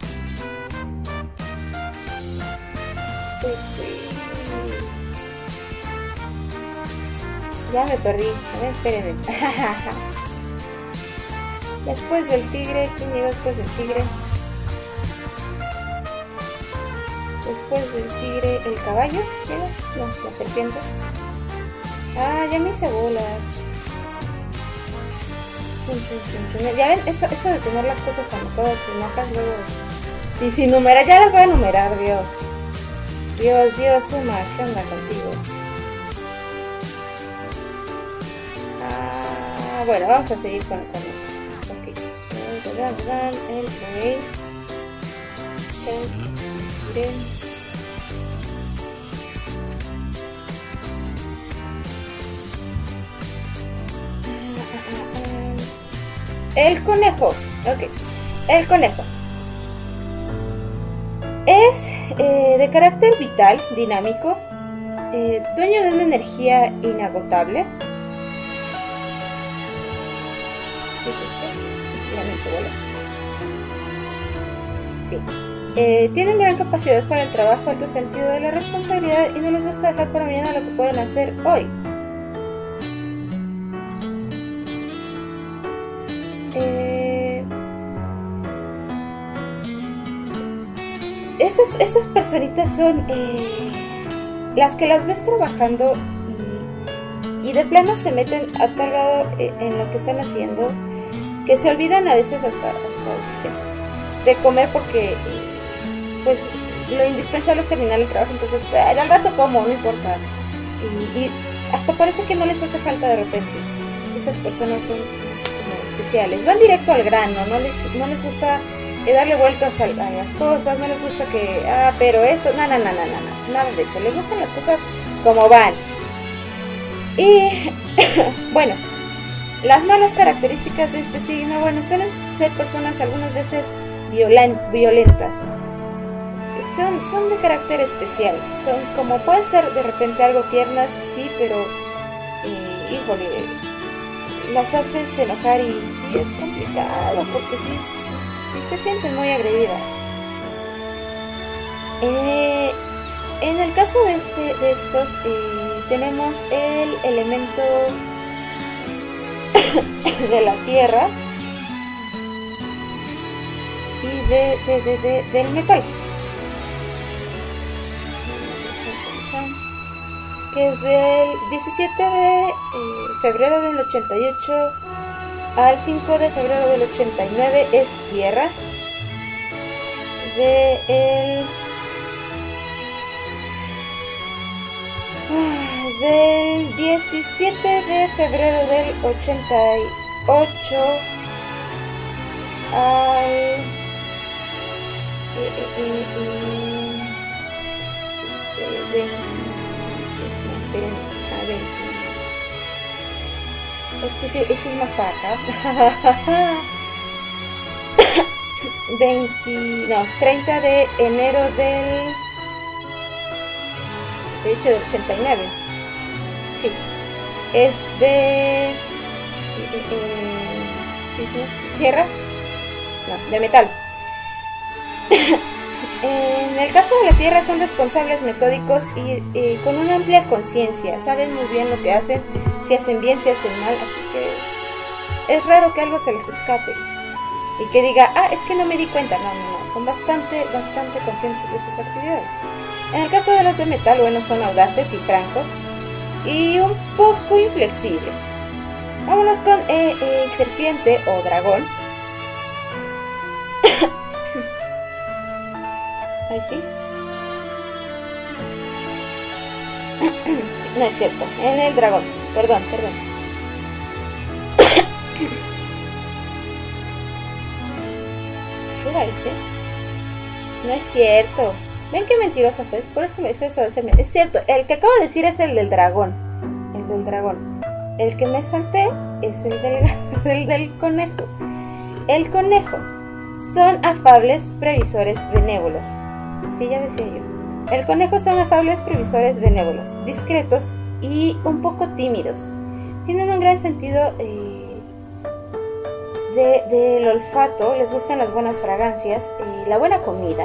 Ya me perdí, a ver, espérenme. Después del tigre, ¿quién llegó después del tigre? Después del tigre, ¿el caballo? ¿Llega? No, la serpiente. Ya me hice bolas. Ya ven, eso de tener las cosas anotadas en hojas luego. Y sin numerar, ya las voy a numerar, Dios, Suma, ¿qué onda contigo? Bueno, vamos a seguir con esto. Ok. El rey. El conejo. Ok. El conejo. Es de carácter vital, dinámico, dueño de una energía inagotable. ¿Sí es este? Ya me hice bolas. Sí. Tienen gran capacidad para el trabajo, alto sentido de la responsabilidad y no les gusta dejar para mañana lo que pueden hacer hoy. Esas personitas son las que las ves trabajando y de plano se meten a tal grado en lo que están haciendo que se olvidan a veces hasta de comer porque pues lo indispensable es terminar el trabajo, entonces al rato como, no importa. Y hasta parece que no les hace falta de repente. Esas personas son así como especiales, van directo al grano, no les gusta darle vueltas a las cosas, no les gusta que, pero esto, nada de eso, les gustan las cosas como van. Y bueno, las malas características de este signo, bueno, suelen ser personas algunas veces violentas. Son de carácter especial, son como pueden ser de repente algo tiernas, sí, pero híjole, las haces enojar y sí es complicado porque sí se sienten muy agredidas. En el caso de estos tenemos el elemento de la tierra y del metal, que es del 17 de febrero del 88 al 5 de febrero del 89 es tierra. Del 17 de febrero del 88 al 20, es que sí, ese es más para acá. 30 de enero del 89. Sí, es de tierra, no, de metal. En el caso de la tierra son responsables, metódicos y con una amplia conciencia, saben muy bien lo que hacen, si hacen bien, si hacen mal, así que es raro que algo se les escape y que diga, es que no me di cuenta. No, son bastante conscientes de sus actividades. En el caso de los de metal, bueno, son audaces y francos y un poco inflexibles. Vámonos con el serpiente o dragón. Ahí sí. No es cierto, en el dragón, perdón. No es cierto. Ven qué mentirosa soy, por eso me hizo eso de hacerme. Es cierto, el que acabo de decir es el del dragón. El que me salté es el del conejo. El conejo son afables previsores benévolos. Sí, ya decía yo. El conejo son afables previsores benévolos, discretos y un poco tímidos. Tienen un gran sentido del olfato, les gustan las buenas fragancias, la buena comida.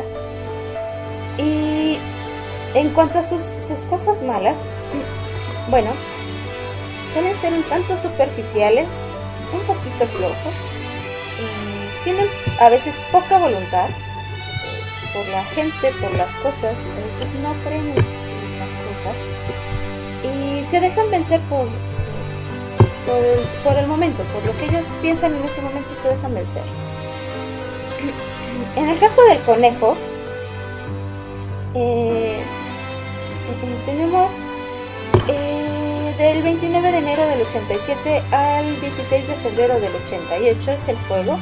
Y en cuanto a sus cosas malas, bueno, suelen ser un tanto superficiales, un poquito flojos, tienen a veces poca voluntad por la gente, por las cosas, a veces no creen en las cosas y se dejan vencer por el momento, por lo que ellos piensan en ese momento, se dejan vencer. En el caso del conejo, tenemos del 29 de enero del 87 al 16 de febrero del 88 es el fuego,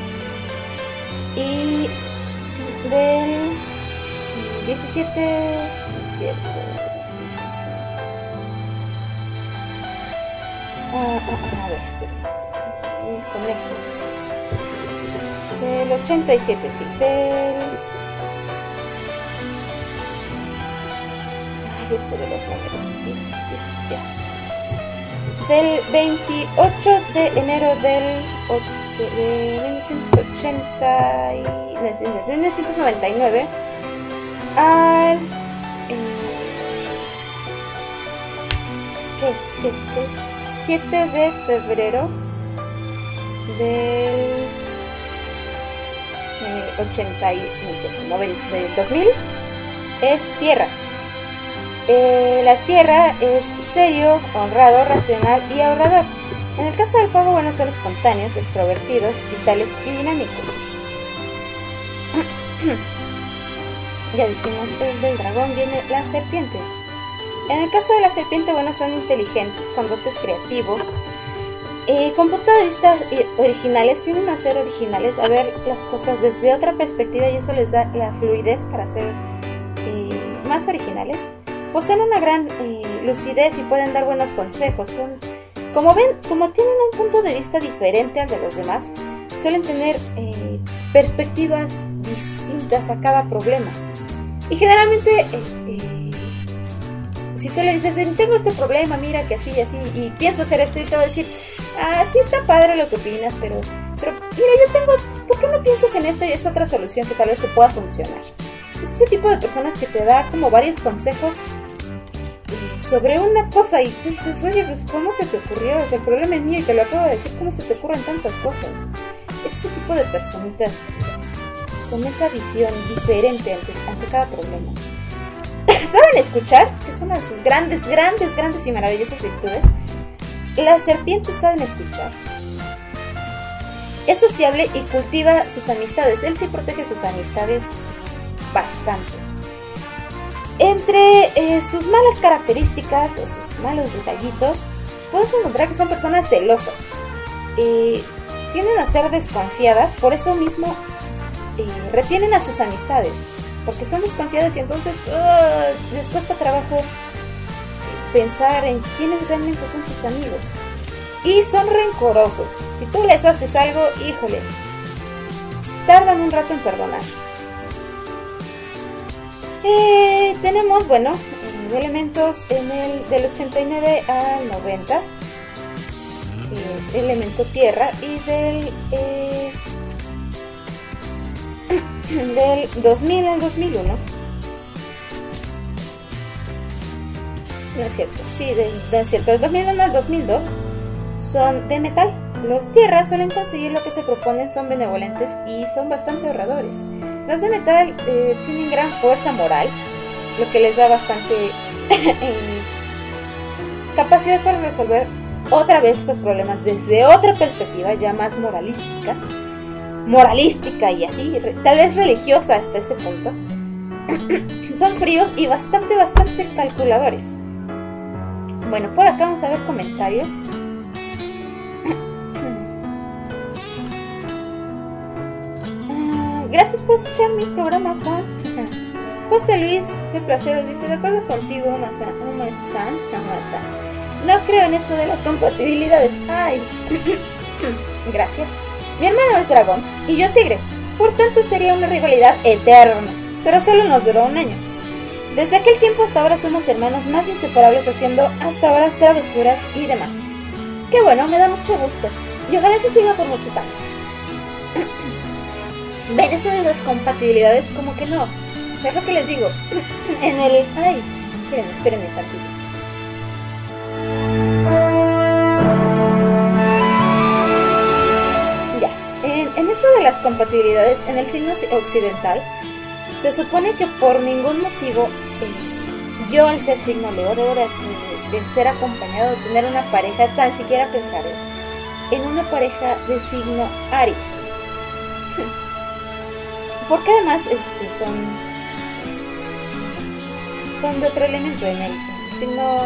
y del 17 a ver, el conejo del 87, sí, esto de los números, Dios. Del 28 de enero de 1999 al ¿qué es? 7 de febrero del 2000 es tierra. La tierra es serio, honrado, racional y ahorrador. En el caso del fuego, bueno, son espontáneos, extrovertidos, vitales y dinámicos. Ya dijimos, el del dragón viene la serpiente. En el caso de la serpiente, bueno, son inteligentes, con dotes creativos, con puntos de vista originales, tienden a ser originales, a ver las cosas desde otra perspectiva y eso les da la fluidez para ser más originales. Poseen una gran lucidez y pueden dar buenos consejos. Son, como ven, como tienen un punto de vista diferente al de los demás, suelen tener perspectivas distintas a cada problema. Y generalmente, si tú le dices, tengo este problema, mira que así y así, y pienso hacer esto, y te va a decir, sí está padre lo que opinas, pero mira, yo tengo, ¿por qué no piensas en esto y es otra solución que tal vez te pueda funcionar? Es ese tipo de personas que te da como varios consejos sobre una cosa y tú dices, oye, pues ¿cómo se te ocurrió? O sea, el problema es mío y te lo acabo de decir, ¿cómo se te ocurren tantas cosas? Es ese tipo de personitas con esa visión diferente ante cada problema. ¿Saben escuchar? Que es una de sus grandes y maravillosas virtudes. Las serpientes saben escuchar. Es sociable y cultiva sus amistades. Él sí protege sus amistades bastante. Entre sus malas características o sus malos detallitos, podemos encontrar que son personas celosas. Tienden a ser desconfiadas, por eso mismo retienen a sus amistades, porque son desconfiadas y entonces les cuesta trabajo pensar en quiénes realmente son sus amigos. Y son rencorosos. Si tú les haces algo, híjole, tardan un rato en perdonar. Tenemos, bueno, elementos del 89 al 90. Es elemento tierra y del 2000 al 2001. No es cierto, sí, no es cierto. Del 2001 al 2002 son de metal. Los tierras suelen conseguir lo que se proponen, son benevolentes y son bastante ahorradores. Los de metal tienen gran fuerza moral, lo que les da bastante capacidad para resolver otra vez estos problemas desde otra perspectiva, ya más moralística y así, tal vez religiosa hasta ese punto. Son fríos y bastante calculadores. Bueno, por acá vamos a ver comentarios. Gracias por escuchar mi programa, Juan. José Luis de Placeros dice, de acuerdo contigo, Uma-san. No creo en eso de las compatibilidades. Ay, gracias. Mi hermano es dragón y yo tigre, por tanto sería una rivalidad eterna, pero solo nos duró un año. Desde aquel tiempo hasta ahora somos hermanos más inseparables, haciendo hasta ahora travesuras y demás. Qué bueno, me da mucho gusto y ojalá se siga por muchos años. Ven, eso de las compatibilidades como que no. O sea, es lo que les digo. Ay, espérenme tantito. Ya, en eso de las compatibilidades, en el signo occidental, se supone que por ningún motivo yo, al ser signo Leo, debo de ser acompañado, de tener una pareja, tan siquiera pensar en una pareja de signo Aries. Porque además son de otro elemento. En el signo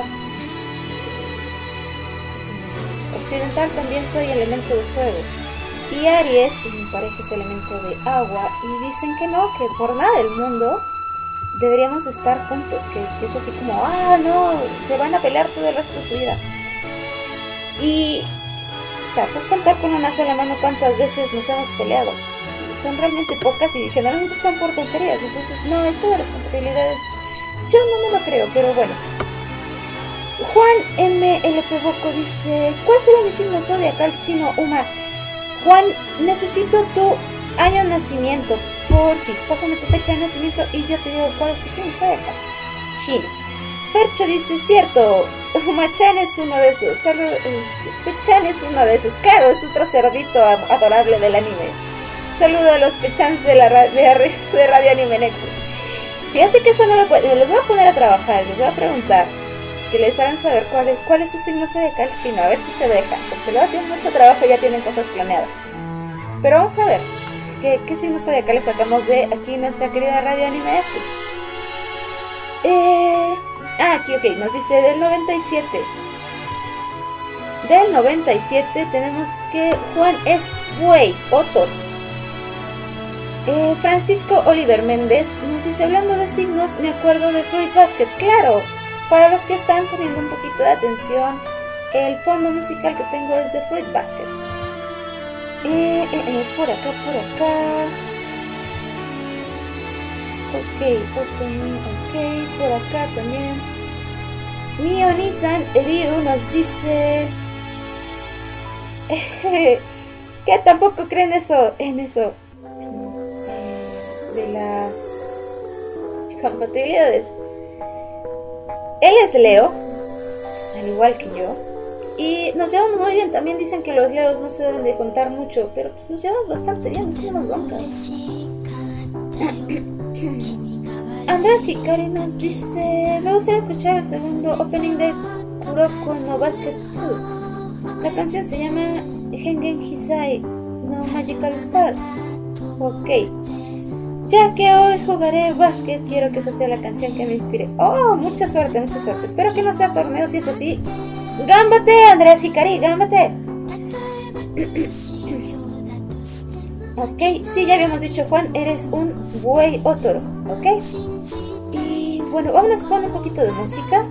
occidental también soy elemento de fuego. Y Aries, y mi pareja, es elemento de agua. Y dicen que no, que por nada del mundo deberíamos de estar juntos. Que es así como, no, se van a pelear todo el resto de su vida. Y puedo contar con una sola mano cuántas veces nos hemos peleado. Son realmente pocas y generalmente son por tonterías. Entonces, no, esto de las compatibilidades yo no me lo creo, pero bueno. Juan MLP Boco dice, ¿cuál será mi signo zodiacal, chino Uma? Juan, necesito tu año de nacimiento, porfis, pásame tu fecha de nacimiento y yo te digo cuál es tu signo zodiacal. Chino. Fercho dice, cierto, Uma-chan es uno de esos. Pechan es uno de esos, claro, es otro cerdito adorable del anime. Saludo a los pechans de Radio Anime Nexus. Fíjate que eso no me puede. Los voy a poner a trabajar, les voy a preguntar que les hagan saber cuál es su signo zodiacal chino, a ver si se deja, porque luego tienen mucho trabajo y ya tienen cosas planeadas. Pero vamos a ver, ¿qué signo zodiacal sacamos de aquí nuestra querida Radio Anime Nexus? Aquí, ok, nos dice del 97. Del 97 tenemos que Juan es buey o toro. Francisco Oliver Méndez nos dice, hablando de signos, me acuerdo de Fruit Basket. Claro, para los que están poniendo un poquito de atención, el fondo musical que tengo es de Fruit Baskets. Por acá. Ok, por acá también. Mio-Nissan Ryu nos dice que tampoco creen en eso de las compatibilidades. Él es Leo, al igual que yo, y nos llevamos muy bien. También dicen que los Leos no se deben de contar mucho, pero pues nos llevamos bastante bien, no tenemos broncas. Andrés Hikari nos dice, me gustaría escuchar el segundo opening de Kuroko no Basket 2. La canción se llama Hengen Hisai no Magical Star. Ok, ya que hoy jugaré básquet, quiero que esa sea la canción que me inspire. Oh, mucha suerte. Espero que no sea torneo. Si es así, gámbate, Andrés Hikari, gámbate. Ok, sí, ya habíamos dicho, Juan, eres un buey o toro. Ok, y bueno, vámonos con un poquito de música.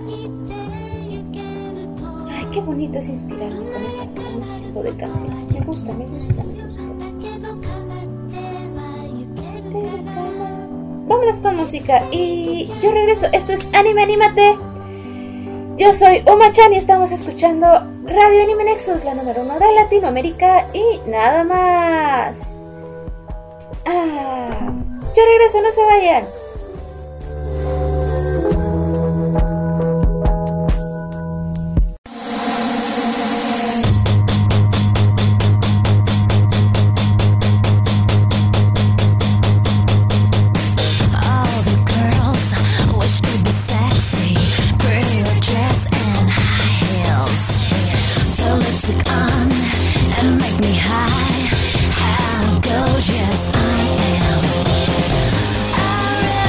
Ay, qué bonito es inspirarme con este tipo de canciones. Me gusta. Vámonos con música y yo regreso. Esto es Anime Anímate. Yo soy Uma-chan y estamos escuchando Radio Anime Nexus, la número 1 de Latinoamérica y nada más. Yo regreso, no se vayan. High, how gorgeous I am. I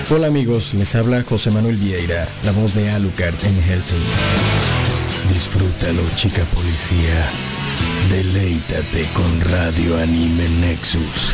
Hola amigos, les habla José Manuel Vieira, la voz de Alucard en Hellsing. Disfrútalo, chica policía. Deleítate con Radio Anime Nexus.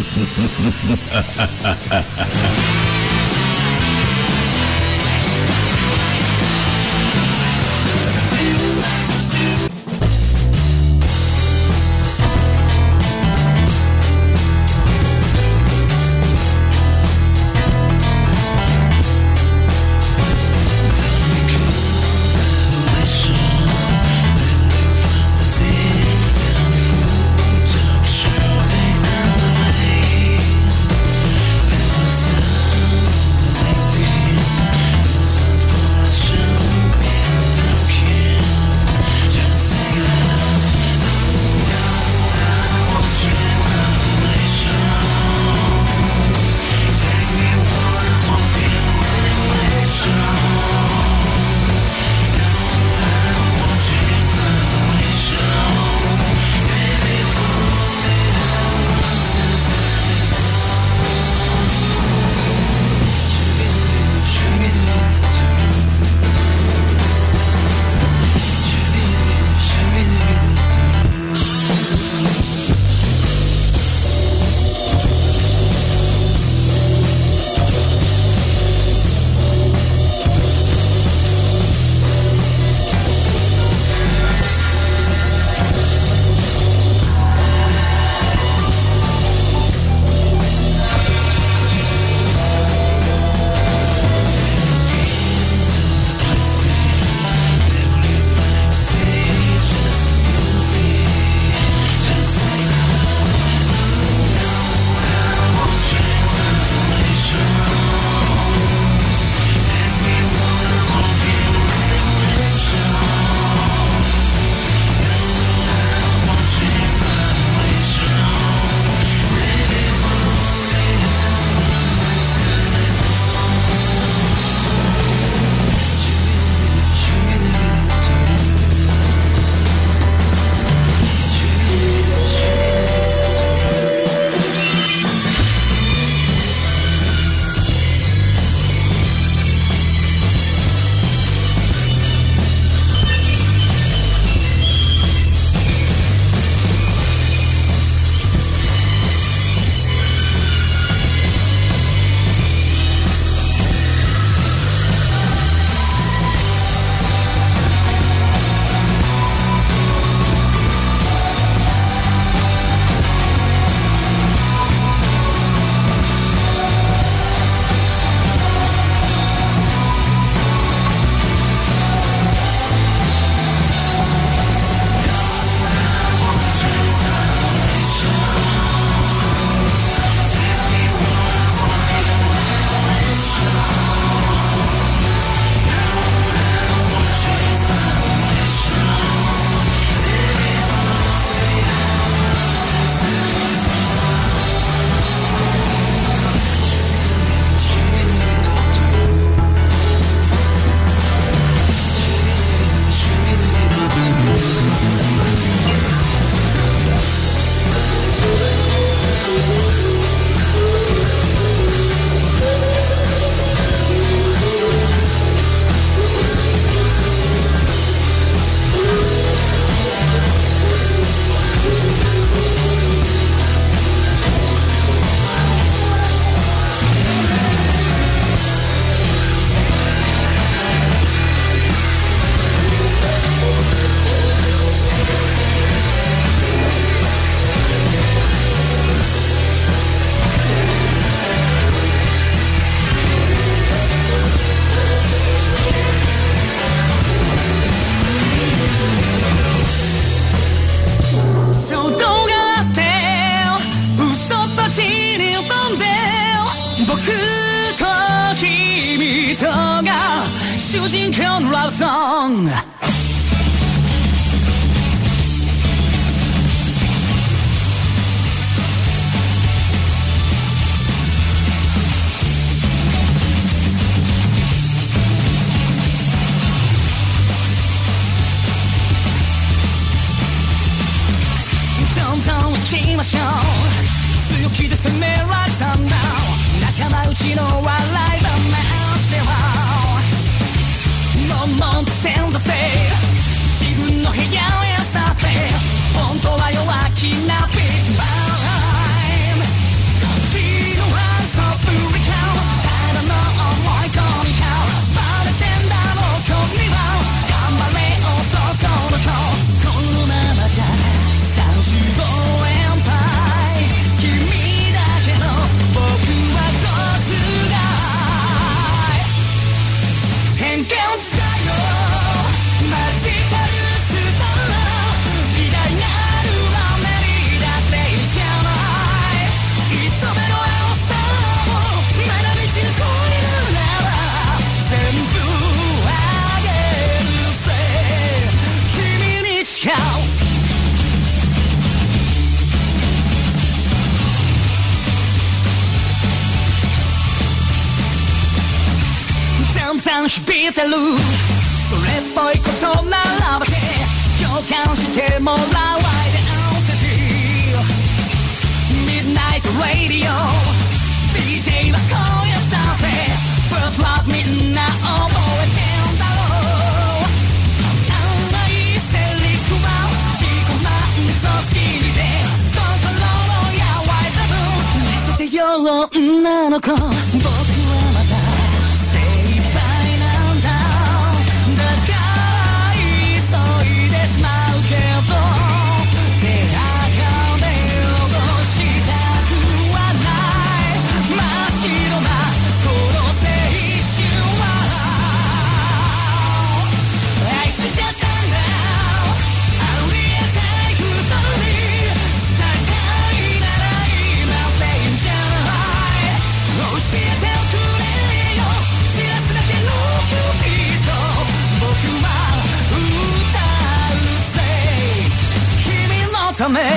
Lincoln love song.どんどん行きましょう、強気で攻められたんだ、仲間内の笑い話間響いてるそれっぽいことならばて共感してもらうアイデンティティ Midnight Radio DJ は今夜だぜ First love みんな覚えてんだろう甘いセリフは自己満足気味で心の柔らい部分見せてよ女の子僕はまだ精一杯なんだだから急いでしまうけど手垢で汚したくはない真っ白なこの青春は愛しちゃったんだありえたい二人伝えたいなら今でいいんじゃない教えておくれよ知らすだけのキューピッド僕は歌うぜ君のため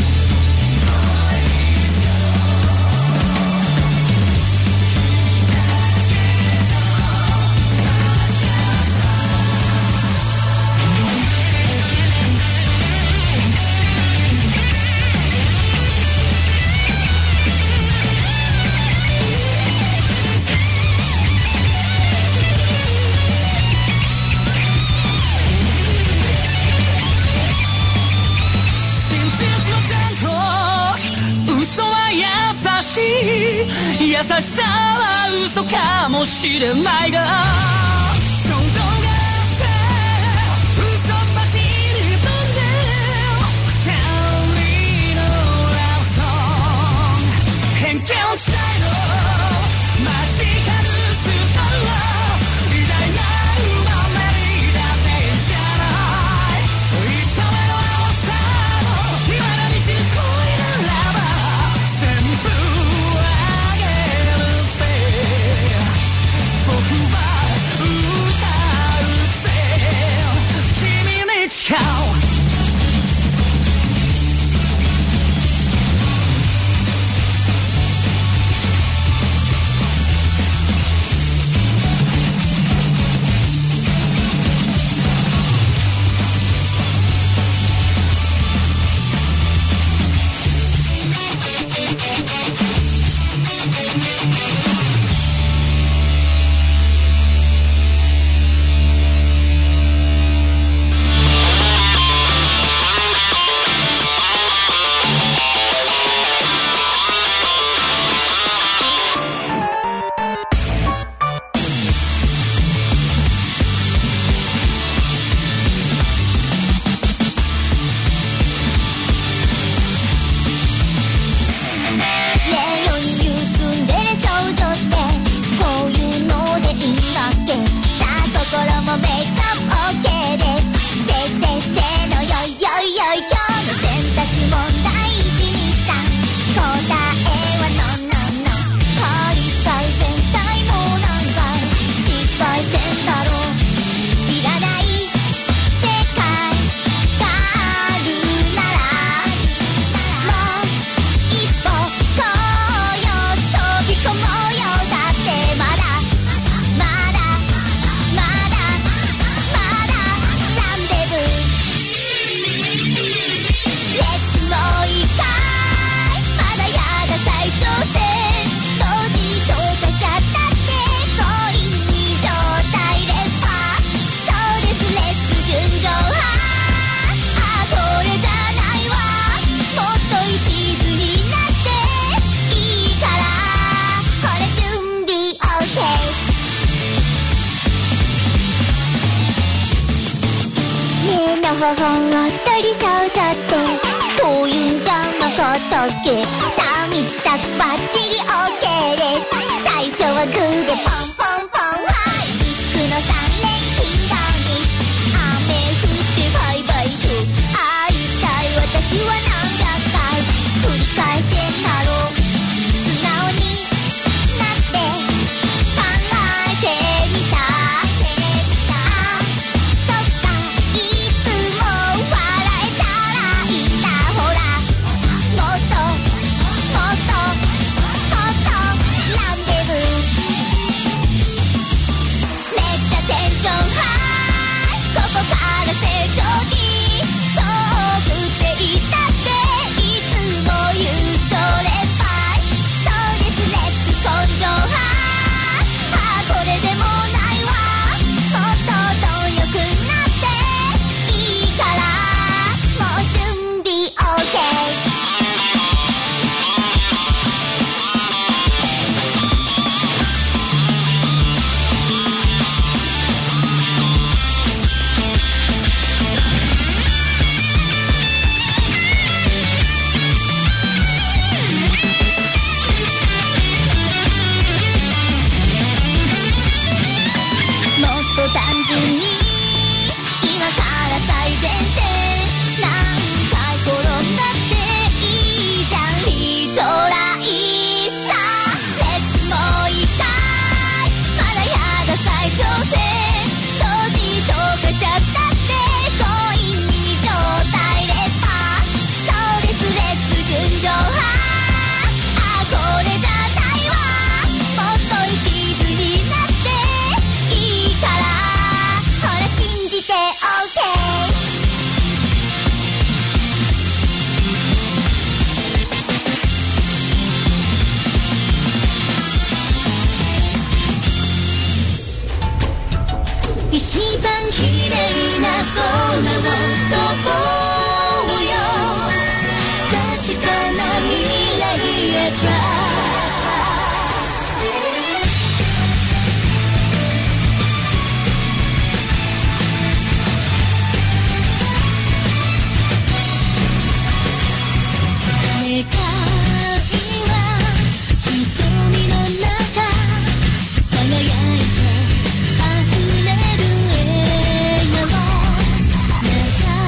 優しさは嘘かもしれないが衝動があって嘘っぱちに飛んで二人のラブソング偏見地帯のマジカルスター偉大な生まれだってんじゃないいつまでの朝の今の道恋ならば全部僕は歌うぜ君に誓う頬を取りそうちゃってこういうんじゃなかったっけさあ道たくバッチリ OK です最初はグーでポンポンポンはいシックの3連勤土日雨降ってバイバイと会いたい私は何百回繰り返してんだろう素直になって考えてみたランデブーから成長期そう送っていたっていつも言うそればいそうですレッツ根性派これでもないわもっと貪欲になっていいからもう準備 OKもっと単純に今から最前線何回転んだっていいじゃんリトライさレッツもう一回まだやだ再挑戦当時溶けちゃったってコインに状態レッパーそうですレッツ純情派これじゃないわもっと一途になっていいからほら信じて OK 一番綺麗な空を飛ぼうよ確かな未来へ Try世界は瞳の中輝いて溢れる笑顔流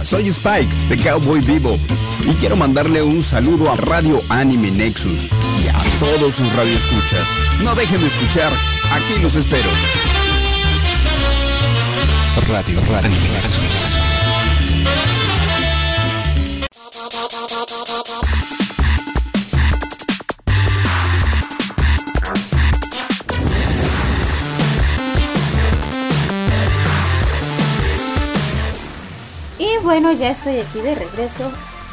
soy Spike de Cowboy Bebop y quiero mandarle un saludo a Radio Anime Nexus y a todos sus radioescuchas. No dejen de escuchar, aquí los espero. Radio Anime Nexus. Y bueno, ya estoy aquí de regreso.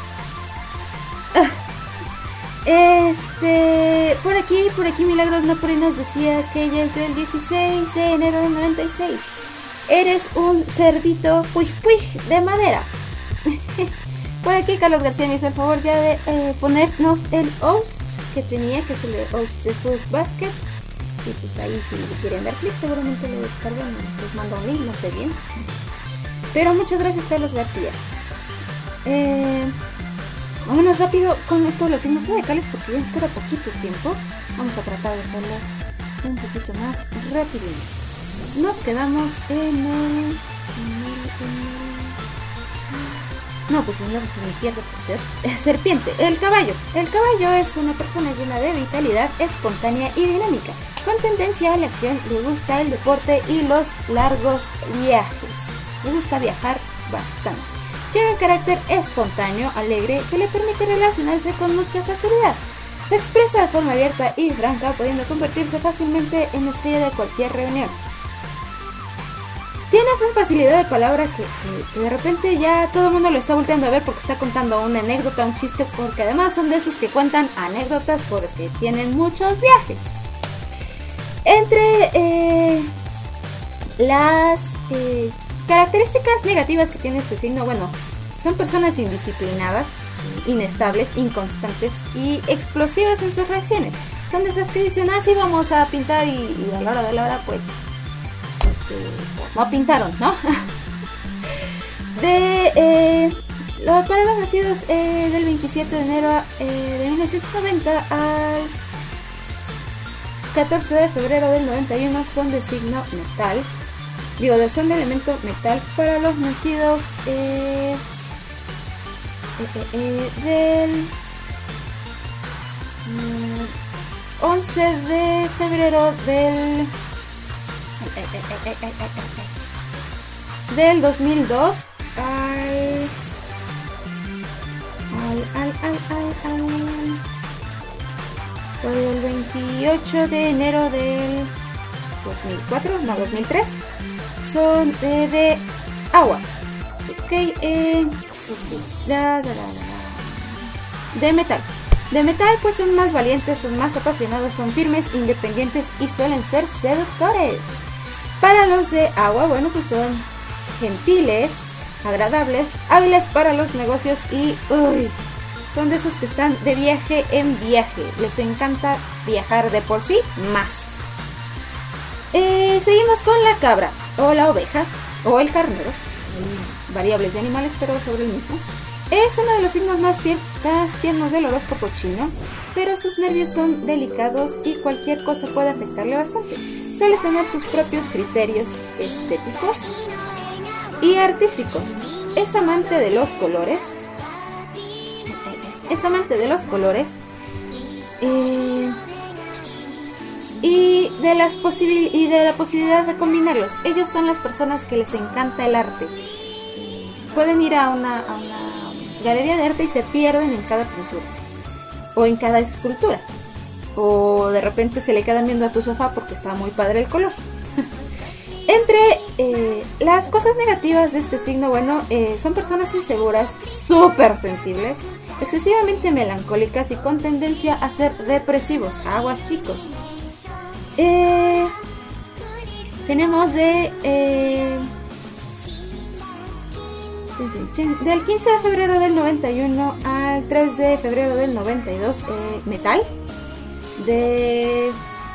Por aquí Milagros Napoli nos decía que ella es del 16 de enero del 96. Eres un cerdito puig de madera. Por aquí Carlos García me hizo el favor ya de ponernos el host que tenía, que es el host de Fruit Basket. Y pues ahí si le quieren dar clic seguramente lo descargan y les mando un link, no sé bien. Pero muchas gracias Carlos García. Vámonos rápido con esto de los signos zodiacales porque ya nos queda poquito tiempo. Vamos a tratar de hacerlo un poquito más rápido. Nos quedamos no, pues si no se me pierde usted. Serpiente, el caballo. El caballo es una persona llena de vitalidad, espontánea y dinámica. Con tendencia a la acción, le gusta el deporte y los largos viajes. Le gusta viajar bastante. Tiene un carácter espontáneo, alegre, que le permite relacionarse con mucha facilidad. Se expresa de forma abierta y franca, pudiendo convertirse fácilmente en estrella de cualquier reunión. Tiene una facilidad de palabra que de repente ya todo el mundo lo está volteando a ver porque está contando una anécdota, un chiste, porque además son de esos que cuentan anécdotas porque tienen muchos viajes. Entre las características negativas que tiene este signo, bueno, son personas indisciplinadas, inestables, inconstantes y explosivas en sus reacciones. Son de esas que dicen, sí, vamos a pintar y a la hora de la hora, pues no pintaron, ¿no? Para los nacidos del 27 de enero de 1990 al 14 de febrero del 91 son de signo metal. Son de elemento metal. Para los nacidos del 11 de febrero del 2002 el 28 de enero del 2003 son de agua. De metal. De metal pues son más valientes, son más apasionados, son firmes, independientes y suelen ser seductores. Para los de agua, bueno, pues son gentiles, agradables, hábiles para los negocios y son de esos que están de viaje en viaje. Les encanta viajar de por sí más. Seguimos con la cabra, o la oveja, o el carnero. Variables de animales, pero sobre el mismo. Es uno de los signos más tiernos del horóscopo chino, pero sus nervios son delicados y cualquier cosa puede afectarle bastante. Suele tener sus propios criterios estéticos y artísticos. Es amante de los colores. Y de la posibilidad de combinarlos. Ellos son las personas que les encanta el arte. Pueden ir a una galería de arte y se pierden en cada pintura o en cada escultura, o de repente se le quedan viendo a tu sofá porque está muy padre el color. Entre las cosas negativas de este signo, bueno, son personas inseguras, súper sensibles, excesivamente melancólicas y con tendencia a ser depresivos. Aguas, chicos. Tenemos del 15 de febrero del 91 al 3 de febrero del 92, metal. Del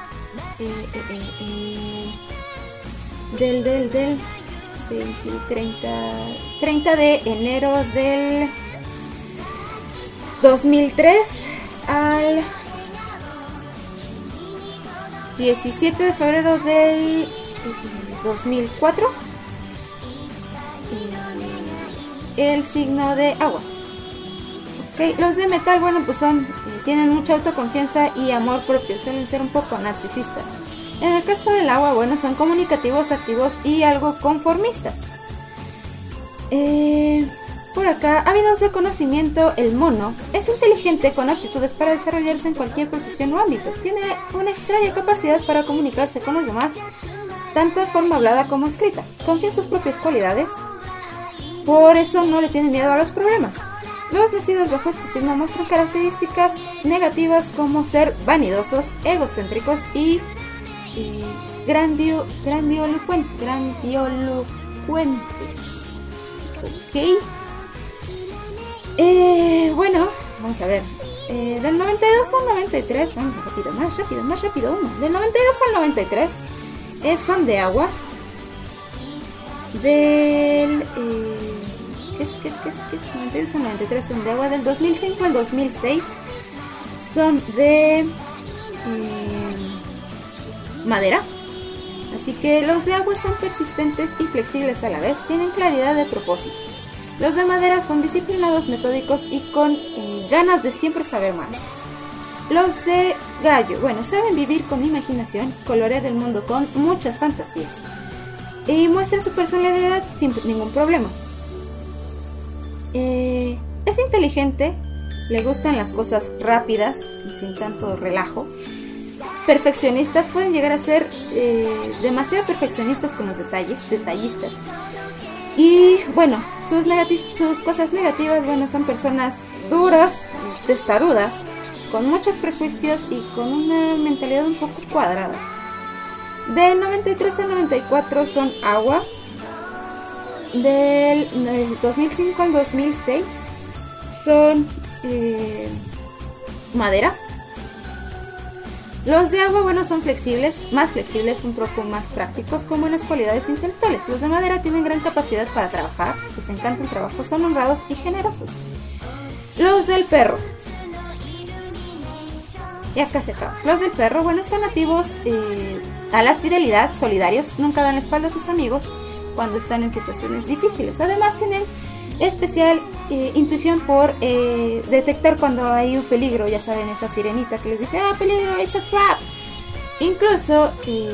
30 de enero del 2003 al 17 de febrero del 2004. el signo de agua. Okay. Los de metal, bueno, pues tienen mucha autoconfianza y amor propio, suelen ser un poco narcisistas. En el caso del agua, bueno, son comunicativos, activos y algo conformistas. Por acá, ávidos de conocimiento, el mono es inteligente con aptitudes para desarrollarse en cualquier profesión o ámbito. Tiene una extraña capacidad para comunicarse con los demás, tanto en forma hablada como escrita. Confía en sus propias cualidades, por eso no le tiene miedo a los problemas. Los nacidos bajo este signo muestran características negativas como ser vanidosos, egocéntricos y grandilocuentes. Ok. Bueno, vamos a ver. Del 92 al 93, vamos a rápido, más rápido uno. Del 92 al 93 son de agua. Del... ¿Qué es? 92 al 93 son de agua. Del 2005 al 2006 son de madera. Así que los de agua son persistentes y flexibles a la vez, tienen claridad de propósitos. Los de madera son disciplinados, metódicos y con ganas de siempre saber más. Los de gallo, bueno, saben vivir con imaginación, colorear el mundo con muchas fantasías y muestran su personalidad sin ningún problema. Es inteligente, le gustan las cosas rápidas, sin tanto relajo. Perfeccionistas, pueden llegar a ser demasiado perfeccionistas con los detallistas. Y bueno, sus cosas negativas, bueno, son personas duras, testarudas, con muchos prejuicios y con una mentalidad un poco cuadrada. Del 93 al 94 son agua. Del 2005 al 2006 son madera. Los de agua, bueno, son flexibles, más flexibles, un poco más prácticos, con buenas cualidades intelectuales. Los de madera tienen gran capacidad para trabajar, les encanta el trabajo, son honrados y generosos. Los del perro. Y acá se acaba. Los del perro, bueno, son nativos a la fidelidad, solidarios, nunca dan la espalda a sus amigos cuando están en situaciones difíciles. Además tienen especial intuición por detectar cuando hay un peligro, ya saben, esa sirenita que les dice, peligro, it's a trap. Incluso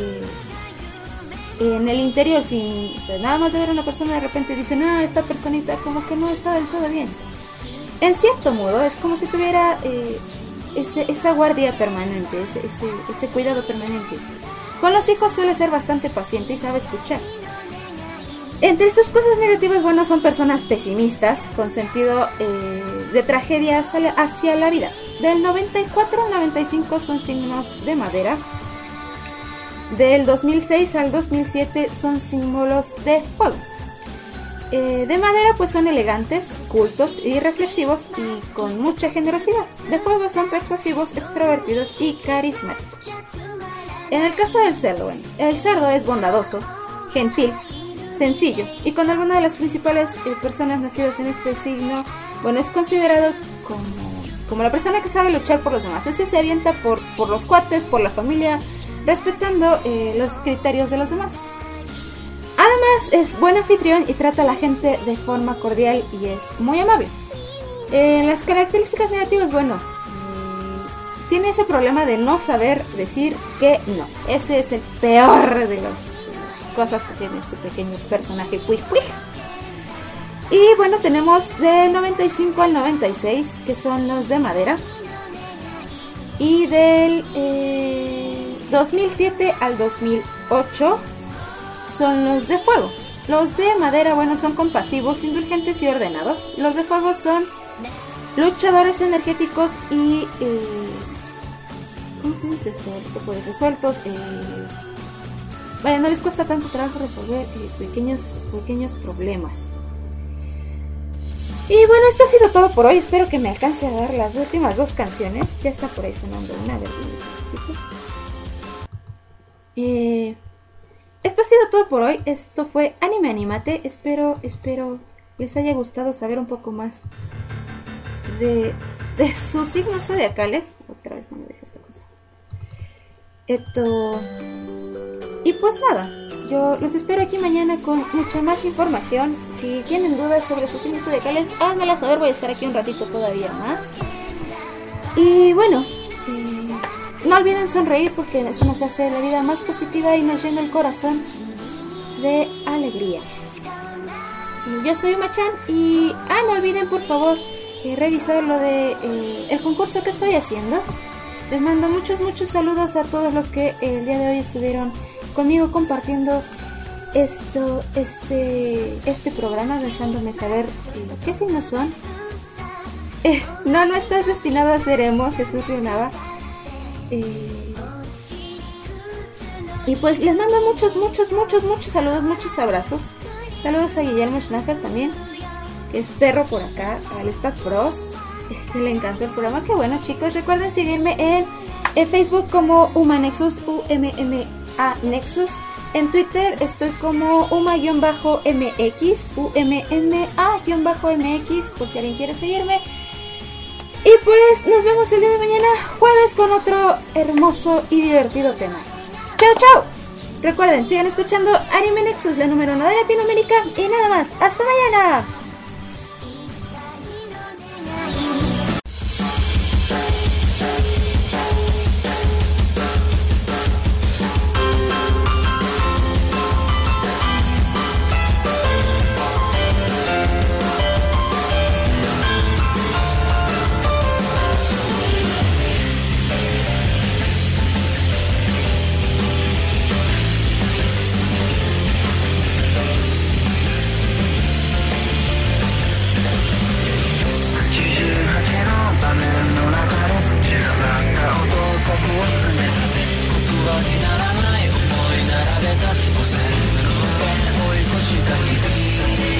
en el interior, nada más de ver a una persona, de repente dicen, esta personita como que no está del todo bien. En cierto modo es como si tuviera esa guardia permanente, ese cuidado permanente. Con los hijos suele ser bastante paciente y sabe escuchar. Entre sus cosas negativas, bueno, son personas pesimistas, con sentido de tragedia hacia la vida. Del 94 al 95 son signos de madera. Del 2006 al 2007 son símbolos de fuego. De madera, pues son elegantes, cultos y reflexivos y con mucha generosidad. De fuego son persuasivos, extrovertidos y carismáticos. En el caso del cerdo, bueno, el cerdo es bondadoso, gentil, sencillo y con alguna de las principales personas nacidas en este signo, bueno, es considerado como la persona que sabe luchar por los demás. Ese se avienta por los cuates, por la familia, respetando los criterios de los demás. Además es buen anfitrión y trata a la gente de forma cordial y es muy amable. Las características negativas, bueno, tiene ese problema de no saber decir que no. Ese es el peor de las cosas que tiene este pequeño personaje Puig Puig. Y bueno, tenemos del 95 al 96, que son los de madera. Y del 2007 al 2008 son los de fuego. Los de madera, bueno, son compasivos, indulgentes y ordenados. Los de fuego son luchadores energéticos y ¿cómo se dice esto? Pues resueltos. Vaya, no les cuesta tanto trabajo resolver pequeños problemas. Y bueno, esto ha sido todo por hoy. Espero que me alcance a dar las últimas dos canciones. Ya está por ahí sonando una, a ver, esto ha sido todo por hoy. Esto fue Anime Animate. Espero les haya gustado saber un poco más de sus signos zodiacales. Otra vez no me deja esta cosa. Y pues nada, yo los espero aquí mañana con mucha más información. Si tienen dudas sobre sus signos zodiacales, háganmela saber, voy a estar aquí un ratito todavía más. Y bueno, no olviden sonreír porque eso nos hace la vida más positiva y nos llena el corazón de alegría. Yo soy Uma-chan y no olviden por favor revisar lo de el concurso que estoy haciendo. Les mando muchos saludos a todos los que el día de hoy estuvieron conmigo compartiendo este programa, dejándome saber qué signos son. No estás destinado a ser emo, Jesús Rionava. Y pues les mando muchos saludos, muchos abrazos. Saludos a Guillermo Schnaffer también, que es perro por acá, al Stat Frost, que le encantó el programa. Qué bueno, chicos, recuerden seguirme en Facebook como Umanexus, UMMA Nexus. En Twitter estoy como Uma-MX, UMMA-MX, por si alguien quiere seguirme. Y pues nos vemos el día de mañana, jueves, con otro hermoso y divertido tema. ¡Chao! Recuerden, sigan escuchando Anime Nexus, la número 1 de Latinoamérica. Y nada más, ¡hasta mañana! 「